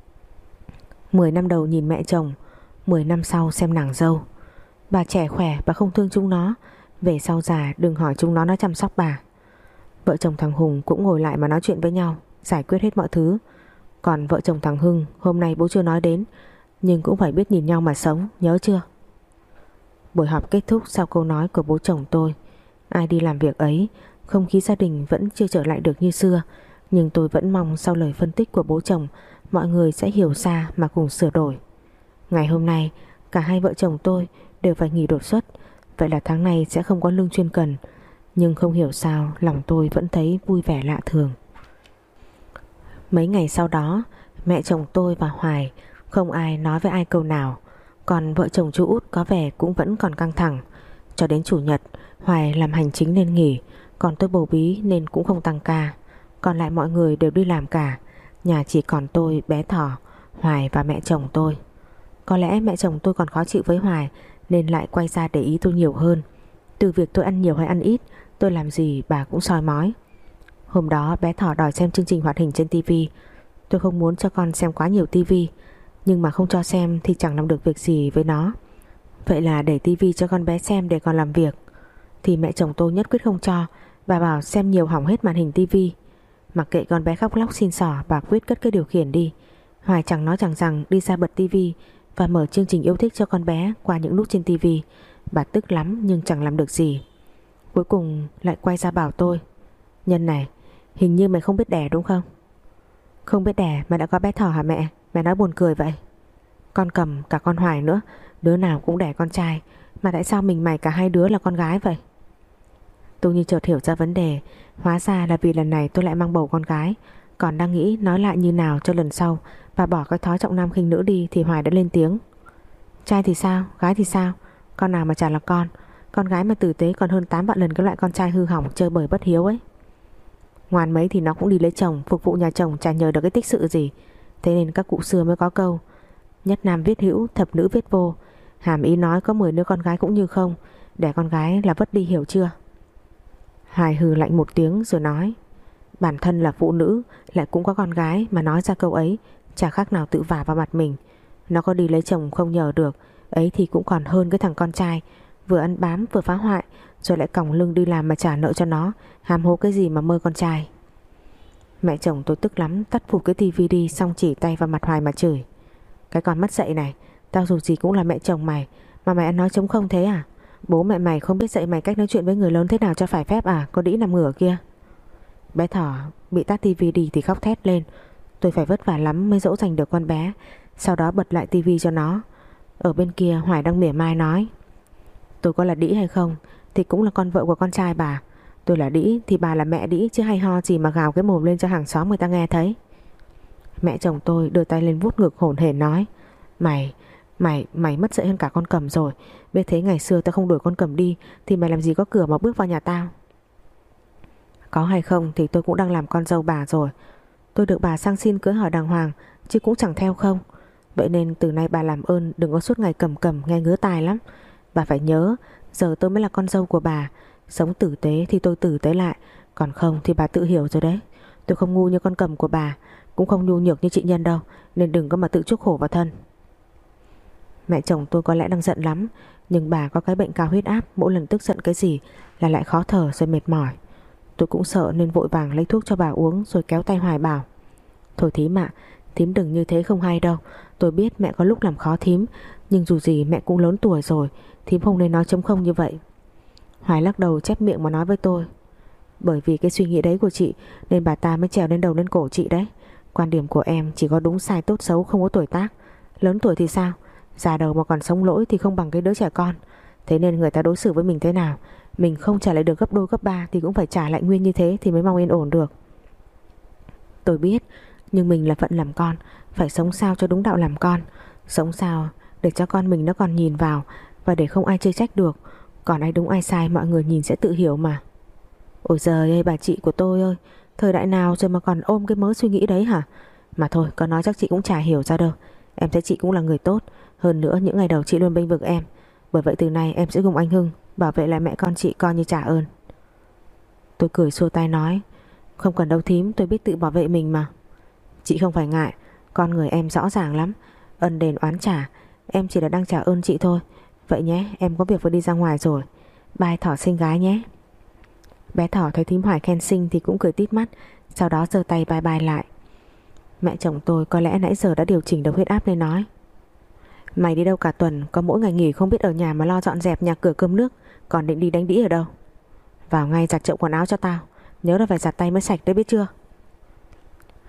Mười năm đầu nhìn mẹ chồng, mười năm sau xem nàng dâu. Bà trẻ khỏe, bà không thương chúng nó, về sau già đừng hỏi chúng nó nó chăm sóc bà. Vợ chồng thằng Hùng cũng ngồi lại mà nói chuyện với nhau, giải quyết hết mọi thứ. Còn vợ chồng thằng Hưng hôm nay bố chưa nói đến, nhưng cũng phải biết nhìn nhau mà sống, nhớ chưa? Buổi họp kết thúc sau câu nói của bố chồng tôi. Ai đi làm việc ấy, không khí gia đình vẫn chưa trở lại được như xưa. Nhưng tôi vẫn mong sau lời phân tích của bố chồng, mọi người sẽ hiểu ra mà cùng sửa đổi. Ngày hôm nay cả hai vợ chồng tôi đều phải nghỉ đột xuất, vậy là tháng này sẽ không có lương chuyên cần. Nhưng không hiểu sao lòng tôi vẫn thấy vui vẻ lạ thường. Mấy ngày sau đó, mẹ chồng tôi và Hoài không ai nói với ai câu nào. Còn vợ chồng chú Út có vẻ cũng vẫn còn căng thẳng. Cho đến chủ nhật, Hoài làm hành chính nên nghỉ, còn tôi bầu bí nên cũng không tăng ca. Còn lại mọi người đều đi làm cả. Nhà chỉ còn tôi, bé Thỏ, Hoài và mẹ chồng tôi. Có lẽ mẹ chồng tôi còn khó chịu với Hoài nên lại quay ra để ý tôi nhiều hơn. Từ việc tôi ăn nhiều hay ăn ít, tôi làm gì bà cũng soi mói. Hôm đó bé Thỏ đòi xem chương trình hoạt hình trên tivi. Tôi không muốn cho con xem quá nhiều tivi, nhưng mà không cho xem thì chẳng làm được việc gì với nó. Vậy là để tivi cho con bé xem để còn làm việc. Thì mẹ chồng tôi nhất quyết không cho. Bà bảo xem nhiều hỏng hết màn hình tivi. Mặc kệ con bé khóc lóc xin xỏ, bà quyết cất cái điều khiển đi. Hoài chẳng nói chẳng rằng đi ra bật tivi và mở chương trình yêu thích cho con bé qua những nút trên tivi. Bà tức lắm nhưng chẳng làm được gì. Cuối cùng lại quay ra bảo tôi: Nhân này, hình như mày không biết đẻ đúng không? Không biết đẻ mà đã có bé Thỏ hả mẹ? Mẹ nói buồn cười vậy. Con Cầm cả con Hoài nữa, đứa nào cũng đẻ con trai, mà tại sao mình mày cả hai đứa là con gái vậy? Tôi như chợt hiểu ra vấn đề. Hóa ra là vì lần này tôi lại mang bầu con gái. Còn đang nghĩ nói lại như nào cho lần sau và bỏ cái thói trọng nam khinh nữ đi thì Hoài đã lên tiếng: Trai thì sao, gái thì sao? Con nào mà chả là con. Con gái mà tử tế còn hơn tám vạn lần cái loại con trai hư hỏng chơi bời bất hiếu ấy. Ngoan mấy thì nó cũng đi lấy chồng, phục vụ nhà chồng chả nhờ được cái tích sự gì. Thế nên các cụ xưa mới có câu: Nhất nam viết hữu, thập nữ viết vô. Hàm ý nói có mười đứa con gái cũng như không, đẻ con gái là vất đi, hiểu chưa? Hoài hừ lạnh một tiếng rồi nói: Bản thân là phụ nữ lại cũng có con gái mà nói ra câu ấy chả khác nào tự vả vào mặt mình. Nó có đi lấy chồng không nhờ được ấy thì cũng còn hơn cái thằng con trai vừa ăn bám vừa phá hoại, rồi lại còng lưng đi làm mà trả nợ cho nó. Hàm hố cái gì mà mơ con trai. Mẹ chồng tôi tức lắm, tắt phụt cái tivi đi, xong chỉ tay vào mặt Hoài mà chửi: Cái con mất dạy này, tao dù gì cũng là mẹ chồng mày mà mày ăn nói trống không thế à? Bố mẹ mày không biết dạy mày cách nói chuyện với người lớn thế nào cho phải phép à? Có đĩ nằm ngửa kia. Bé Thỏ bị tắt tivi đi thì khóc thét lên. Tôi phải vất vả lắm mới dỗ dành được con bé. Sau đó bật lại tivi cho nó. Ở bên kia Hoài đang mỉa mai nói: Tôi có là đĩ hay không thì cũng là con vợ của con trai bà. Tôi là đĩ thì bà là mẹ đĩ, chứ hay ho gì mà gào cái mồm lên cho hàng xóm người ta nghe thấy. Mẹ chồng tôi đưa tay lên vuốt ngực hổn hển nói: Mày, mày, mày mất dạy hơn cả con Cầm rồi. Biết thế ngày xưa tao không đuổi con Cầm đi thì mày làm gì có cửa mà bước vào nhà tao. Có hay không thì tôi cũng đang làm con dâu bà rồi. Tôi được bà sang xin cưới hỏi đàng hoàng, chứ cũng chẳng theo không. Vậy nên từ nay bà làm ơn đừng có suốt ngày cầm cầm nghe ngứa tai lắm. Bà phải nhớ, giờ tôi mới là con dâu của bà. Sống tử tế thì tôi tử tế lại, còn không thì bà tự hiểu rồi đấy. Tôi không ngu như con Cầm của bà, cũng không nhu nhược như chị Nhân đâu, nên đừng có mà tự chuốc khổ vào thân. Mẹ chồng tôi có lẽ đang giận lắm, nhưng bà có cái bệnh cao huyết áp, mỗi lần tức giận cái gì là lại khó thở rồi mệt mỏi. Tôi cũng sợ nên vội vàng lấy thuốc cho bà uống rồi kéo tay Hoài bảo: Thôi thím ạ, thím đừng như thế không hay đâu. Tôi biết mẹ có lúc làm khó thím, nhưng dù gì mẹ cũng lớn tuổi rồi, thím không nên nói trống không như vậy. Hoài lắc đầu chép miệng mà nói với tôi: Bởi vì cái suy nghĩ đấy của chị nên bà ta mới trèo lên đầu lên cổ chị đấy. Quan điểm của em chỉ có đúng sai tốt xấu, không có tuổi tác. Lớn tuổi thì sao, già đầu mà còn sống lỗi thì không bằng cái đứa trẻ con. Thế nên người ta đối xử với mình thế nào, mình không trả lại được gấp đôi gấp ba thì cũng phải trả lại nguyên như thế thì mới mong yên ổn được. Tôi biết, nhưng mình là phận làm con, phải sống sao cho đúng đạo làm con. Sống sao để cho con mình nó còn nhìn vào, và để không ai chê trách được. Còn ai đúng ai sai mọi người nhìn sẽ tự hiểu mà. Ôi giời ơi bà chị của tôi ơi, thời đại nào rồi mà còn ôm cái mớ suy nghĩ đấy hả? Mà thôi, có nói chắc chị cũng chả hiểu ra đâu. Em thấy chị cũng là người tốt. Hơn nữa những ngày đầu chị luôn bênh vực em. Bởi vậy từ nay em sẽ cùng anh Hưng bảo vệ lại mẹ con chị coi như trả ơn. Tôi cười xua tay nói: Không cần đâu thím, tôi biết tự bảo vệ mình mà. Chị không phải ngại, con người em rõ ràng lắm. Ân đền oán trả, em chỉ là đang trả ơn chị thôi. Vậy nhé, em có việc phải đi ra ngoài rồi. Bye Thỏ xinh gái nhé. Bé Thỏ thấy thím Hoài khen xinh thì cũng cười tít mắt, sau đó giơ tay bye bye lại. Mẹ chồng tôi có lẽ nãy giờ đã điều chỉnh được huyết áp nên nói: Mày đi đâu cả tuần, có mỗi ngày nghỉ không biết ở nhà mà lo dọn dẹp nhà cửa cơm nước, còn định đi đánh đĩ ở đâu? Vào ngay giặt chậu quần áo cho tao, nhớ là phải giặt tay mới sạch đấy biết chưa?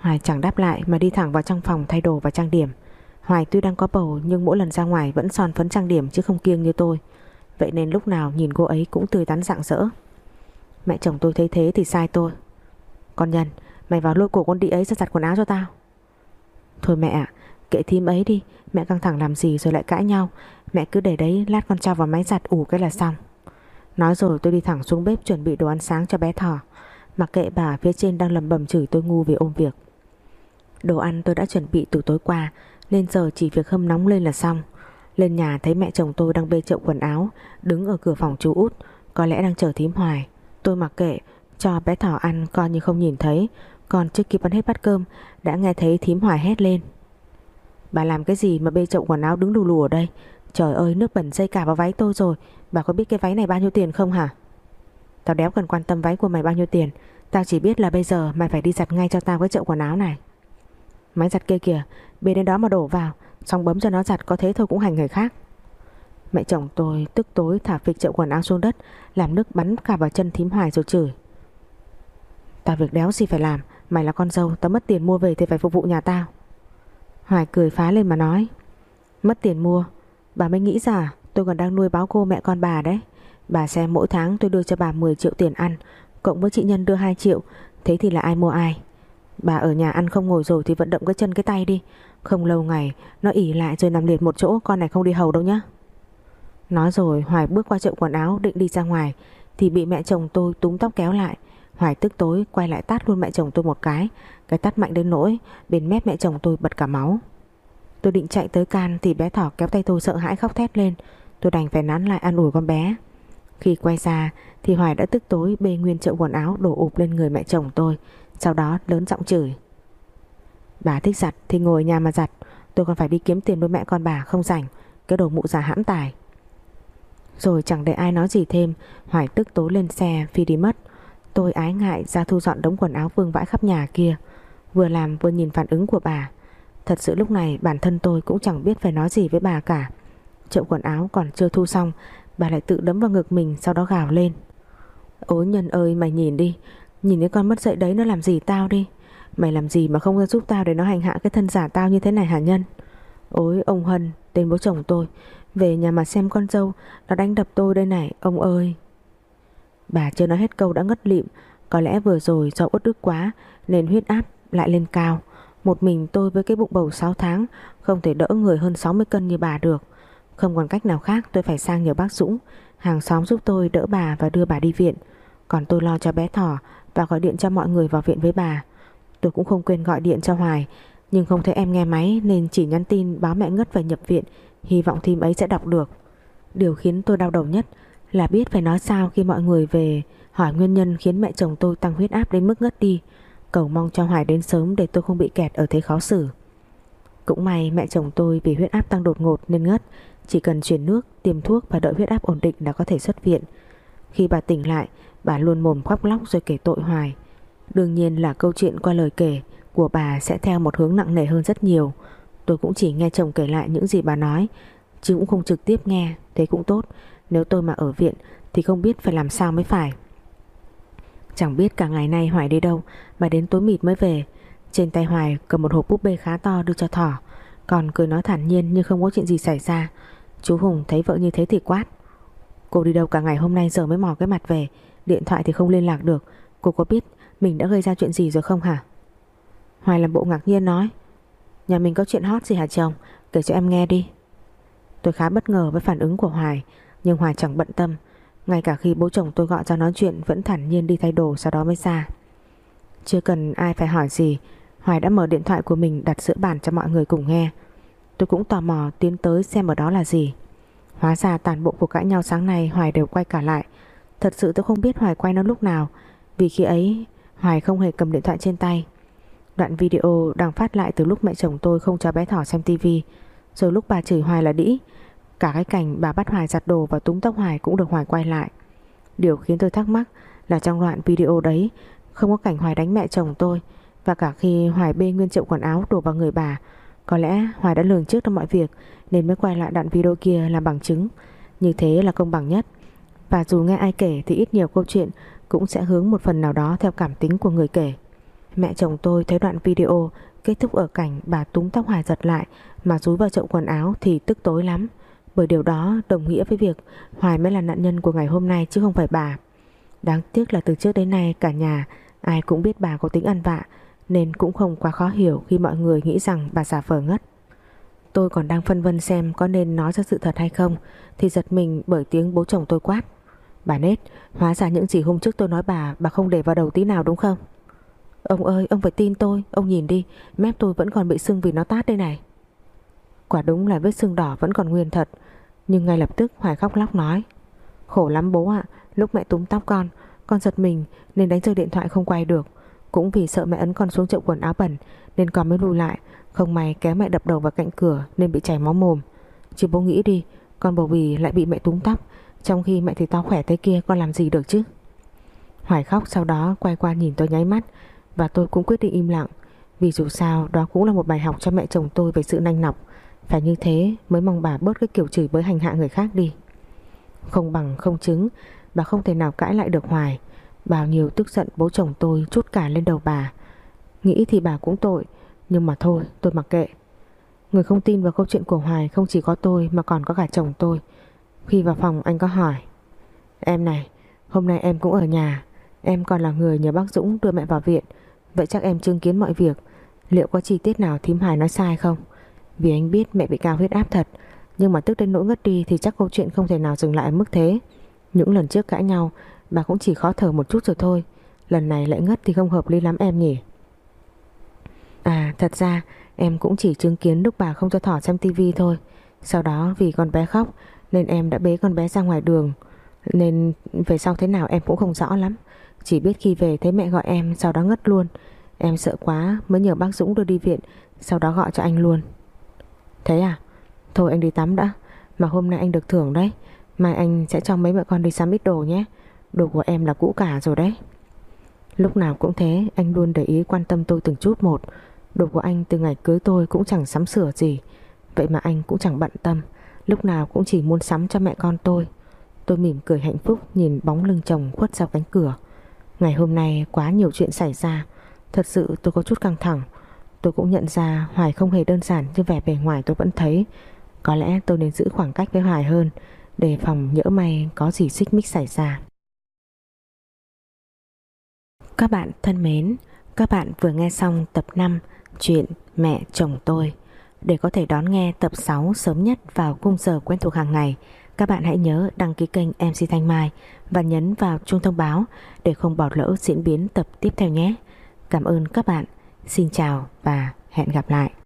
Hoài chẳng đáp lại mà đi thẳng vào trong phòng thay đồ và trang điểm. Hoài tuy đang có bầu nhưng mỗi lần ra ngoài vẫn son phấn trang điểm chứ không kiêng như tôi. Vậy nên lúc nào nhìn cô ấy cũng tươi tắn rạng rỡ. Mẹ chồng tôi thấy thế thì sai tôi. Con Nhân, mày vào lôi cổ con đĩ ấy ra giặt quần áo cho tao. Thôi mẹ ạ, kệ thím ấy đi. Mẹ căng thẳng làm gì rồi lại cãi nhau. Mẹ cứ để đấy, lát con cho vào máy giặt ủ cái là xong. Nói rồi tôi đi thẳng xuống bếp chuẩn bị đồ ăn sáng cho bé Thỏ. Mặc kệ bà phía trên đang lầm bầm chửi tôi ngu vì ôm việc. Đồ ăn tôi đã chuẩn bị từ tối qua, nên giờ chỉ việc hâm nóng lên là xong. Lên nhà thấy mẹ chồng tôi đang bê chậu quần áo, đứng ở cửa phòng chú Út, có lẽ đang chờ thím Hoài. Tôi mặc kệ, cho bé Thỏ ăn coi như không nhìn thấy. Còn chưa kịp ăn hết bát cơm đã nghe thấy thím Hoài hét lên: Bà làm cái gì mà bê chậu quần áo đứng lù lù ở đây? Trời ơi, nước bẩn dây cả vào váy tôi rồi. Bà có biết cái váy này bao nhiêu tiền không hả? Tao đéo cần quan tâm váy của mày bao nhiêu tiền. Tao chỉ biết là bây giờ mày phải đi giặt ngay cho tao cái chậu quần áo này. Máy giặt kia kìa, bê đến đó mà đổ vào, xong bấm cho nó giặt, có thế thôi cũng hành người khác. Mẹ chồng tôi tức tối thả phịch chậu quần áo xuống đất, làm nước bắn cả vào chân thím Hoài rồi chửi: Tao việc đéo gì phải làm, mày là con dâu, tao mất tiền mua về thì phải phục vụ nhà tao. Hoài cười phá lên mà nói: Mất tiền mua? Bà mới nghĩ ra tôi còn đang nuôi báo cô mẹ con bà đấy. Bà xem mỗi tháng tôi đưa cho bà mười triệu tiền ăn, cộng với chị Nhân đưa hai triệu, thế thì là ai mua ai? Bà ở nhà ăn không ngồi rồi thì vận động cái chân cái tay đi. Không lâu ngày nó ỉ lại rồi nằm liệt một chỗ, con này không đi hầu đâu nhá. Nói rồi Hoài bước qua chậu quần áo định đi ra ngoài thì bị mẹ chồng tôi túm tóc kéo lại. Hoài tức tối quay lại tát luôn mẹ chồng tôi một cái. Cái tát mạnh đến nỗi bên mép mẹ chồng tôi bật cả máu. Tôi định chạy tới can thì bé Thỏ kéo tay tôi sợ hãi khóc thét lên. Tôi đành phải nán lại an ủi con bé. Khi quay ra thì Hoài đã tức tối bê nguyên chậu quần áo đổ ụp lên người mẹ chồng tôi, sau đó lớn giọng chửi: Bà thích giặt thì ngồi nhà mà giặt, tôi còn phải đi kiếm tiền nuôi mẹ con bà, không rảnh. Cái đồ mụ già hãm tài. Rồi chẳng để ai nói gì thêm, Hoài tức tối lên xe phi đi mất. Tôi ái ngại ra thu dọn đống quần áo vương vãi khắp nhà kia, vừa làm vừa nhìn phản ứng của bà. Thật sự lúc này bản thân tôi cũng chẳng biết phải nói gì với bà cả. Chậu quần áo còn chưa thu xong, bà lại tự đấm vào ngực mình, sau đó gào lên: Ôi Nhân ơi, mày nhìn đi, nhìn cái con mất dạy đấy nó làm gì tao đi. Mày làm gì mà không ra giúp tao để nó hành hạ cái thân giả tao như thế này hả Nhân? Ôi ông Hân, tên bố chồng tôi, về nhà mà xem con dâu nó đánh đập tôi đây này, ông ơi. Bà chưa nói hết câu đã ngất lịm. Có lẽ vừa rồi do uất ức quá nên huyết áp lại lên cao. Một mình tôi với cái bụng bầu sáu tháng không thể đỡ người hơn sáu mươi cân như bà được. Không còn cách nào khác, tôi phải sang nhờ bác Dũng hàng xóm giúp tôi đỡ bà và đưa bà đi viện. Còn tôi lo cho bé Thỏ và gọi điện cho mọi người vào viện với bà. Tôi cũng không quên gọi điện cho Hoài, nhưng không thấy em nghe máy nên chỉ nhắn tin báo mẹ ngất phải nhập viện, hy vọng thím ấy sẽ đọc được. Điều khiến tôi đau đầu nhất là biết phải nói sao khi mọi người về hỏi nguyên nhân khiến mẹ chồng tôi tăng huyết áp đến mức ngất đi. Cầu mong cho Hoài đến sớm để tôi không bị kẹt ở thế khó xử. Cũng may mẹ chồng tôi vì huyết áp tăng đột ngột nên ngất, chỉ cần chuyển nước, tiêm thuốc và đợi huyết áp ổn định là có thể xuất viện. Khi bà tỉnh lại, bà luôn mồm khóc lóc rồi kể tội Hoài. Đương nhiên là câu chuyện qua lời kể của bà sẽ theo một hướng nặng nề hơn rất nhiều. Tôi cũng chỉ nghe chồng kể lại những gì bà nói, chứ cũng không trực tiếp nghe. Thế cũng tốt, nếu tôi mà ở viện thì không biết phải làm sao mới phải. Chẳng biết cả ngày nay Hoài đi đâu mà đến tối mịt mới về. Trên tay Hoài cầm một hộp búp bê khá to đưa cho Thỏ, còn cười nói thản nhiên như không có chuyện gì xảy ra. Chú Hùng thấy vợ như thế thì quát: Cô đi đâu cả ngày hôm nay giờ mới mò cái mặt về, điện thoại thì không liên lạc được. Cô có biết mình đã gây ra chuyện gì rồi không hả? Hoài làm bộ ngạc nhiên nói: Nhà mình có chuyện hot gì hả chồng? Kể cho em nghe đi. Tôi khá bất ngờ với phản ứng của Hoài, nhưng Hoài chẳng bận tâm. Ngay cả khi bố chồng tôi gọi ra nói chuyện vẫn thản nhiên đi thay đồ, sau đó mới ra. Chưa cần ai phải hỏi gì, Hoài đã mở điện thoại của mình đặt giữa bàn cho mọi người cùng nghe. Tôi cũng tò mò tiến tới xem ở đó là gì. Hóa ra toàn bộ cuộc cãi nhau sáng nay Hoài đều quay cả lại. Thật sự tôi không biết Hoài quay nó lúc nào, vì khi ấy Hoài không hề cầm điện thoại trên tay. Đoạn video đang phát lại từ lúc mẹ chồng tôi không cho bé Thỏ xem tivi, rồi lúc bà chửi Hoài là đĩ. Cả cái cảnh bà bắt Hoài giặt đồ và túm tóc Hoài cũng được Hoài quay lại. Điều khiến tôi thắc mắc là trong đoạn video đấy không có cảnh Hoài đánh mẹ chồng tôi. Và cả khi Hoài bê nguyên chậu quần áo đổ vào người bà, có lẽ Hoài đã lường trước được mọi việc nên mới quay lại đoạn video kia làm bằng chứng. Như thế là công bằng nhất. Và dù nghe ai kể thì ít nhiều câu chuyện cũng sẽ hướng một phần nào đó theo cảm tính của người kể. Mẹ chồng tôi thấy đoạn video kết thúc ở cảnh bà túm tóc Hoài giật lại mà dúi vào chậu quần áo thì tức tối lắm, bởi điều đó đồng nghĩa với việc Hoài mới là nạn nhân của ngày hôm nay chứ không phải bà. Đáng tiếc là từ trước đến nay cả nhà ai cũng biết bà có tính ăn vạ, nên cũng không quá khó hiểu khi mọi người nghĩ rằng bà giả vờ ngất. Tôi còn đang phân vân xem có nên nói ra sự thật hay không thì giật mình bởi tiếng bố chồng tôi quát: "Bà Nết, hóa ra những gì hôm trước tôi nói bà Bà không để vào đầu tí nào đúng không?" "Ông ơi, ông phải tin tôi, ông nhìn đi, mép tôi vẫn còn bị sưng vì nó tát đây này." Quả đúng là vết sưng đỏ vẫn còn nguyên thật. Nhưng ngay lập tức Hoài khóc lóc nói: "Khổ lắm bố ạ, lúc mẹ túm tóc con Con giật mình nên đánh rơi điện thoại không quay được. Cũng vì sợ mẹ ấn con xuống chậu quần áo bẩn nên con mới lùi lại. Không may kéo mẹ đập đầu vào cạnh cửa nên bị chảy máu mồm. Chứ bố nghĩ đi, con bầu bì lại bị mẹ túm tóc, trong khi mẹ thì to khỏe thế kia, con làm gì được chứ." Hoài khóc sau đó quay qua nhìn tôi nháy mắt, và tôi cũng quyết định im lặng. Vì dù sao đó cũng là một bài học cho mẹ chồng tôi về sự nanh nọc. Phải như thế mới mong bà bớt cái kiểu chửi bới hành hạ người khác đi. Không bằng không chứng, bà không thể nào cãi lại được Hoài. Bao nhiêu tức giận bố chồng tôi trút cả lên đầu bà. Nghĩ thì bà cũng tội, nhưng mà thôi tôi mặc kệ. Người không tin vào câu chuyện của Hoài không chỉ có tôi mà còn có cả chồng tôi. Khi vào phòng anh có hỏi: "Em này, hôm nay em cũng ở nhà, em còn là người nhờ bác Dũng đưa mẹ vào viện, vậy chắc em chứng kiến mọi việc. Liệu có chi tiết nào thím Hoài nói sai không? Vì anh biết mẹ bị cao huyết áp thật, nhưng mà tức đến nỗi ngất đi thì chắc câu chuyện không thể nào dừng lại ở mức thế. Những lần trước cãi nhau bà cũng chỉ khó thở một chút rồi thôi, lần này lại ngất thì không hợp lý lắm em nhỉ?" "À, thật ra em cũng chỉ chứng kiến lúc bà không cho Thỏ xem tivi thôi. Sau đó vì con bé khóc nên em đã bế con bé ra ngoài đường, nên về sau thế nào em cũng không rõ lắm. Chỉ biết khi về thấy mẹ gọi em, sau đó ngất luôn. Em sợ quá mới nhờ bác Dũng đưa đi viện, sau đó gọi cho anh luôn." "Thế à? Thôi anh đi tắm đã. Mà hôm nay anh được thưởng đấy, mai anh sẽ cho mấy mẹ con đi sắm ít đồ nhé. Đồ của em là cũ cả rồi đấy." Lúc nào cũng thế, anh luôn để ý quan tâm tôi từng chút một. Đồ của anh từ ngày cưới tôi cũng chẳng sắm sửa gì, vậy mà anh cũng chẳng bận tâm, lúc nào cũng chỉ muốn sắm cho mẹ con tôi. Tôi mỉm cười hạnh phúc nhìn bóng lưng chồng khuất sau cánh cửa. Ngày hôm nay quá nhiều chuyện xảy ra, thật sự tôi có chút căng thẳng. Tôi cũng nhận ra Hoài không hề đơn giản như vẻ bề ngoài tôi vẫn thấy. Có lẽ tôi nên giữ khoảng cách với Hoài hơn, đề phòng nhỡ may có gì xích mích xảy ra. Các bạn thân mến, các bạn vừa nghe xong tập năm chuyện Mẹ chồng tôi. Để có thể đón nghe tập sáu sớm nhất vào khung giờ quen thuộc hàng ngày, các bạn hãy nhớ đăng ký kênh em xê Thanh Mai và nhấn vào chuông thông báo để không bỏ lỡ diễn biến tập tiếp theo nhé. Cảm ơn các bạn. Xin chào và hẹn gặp lại.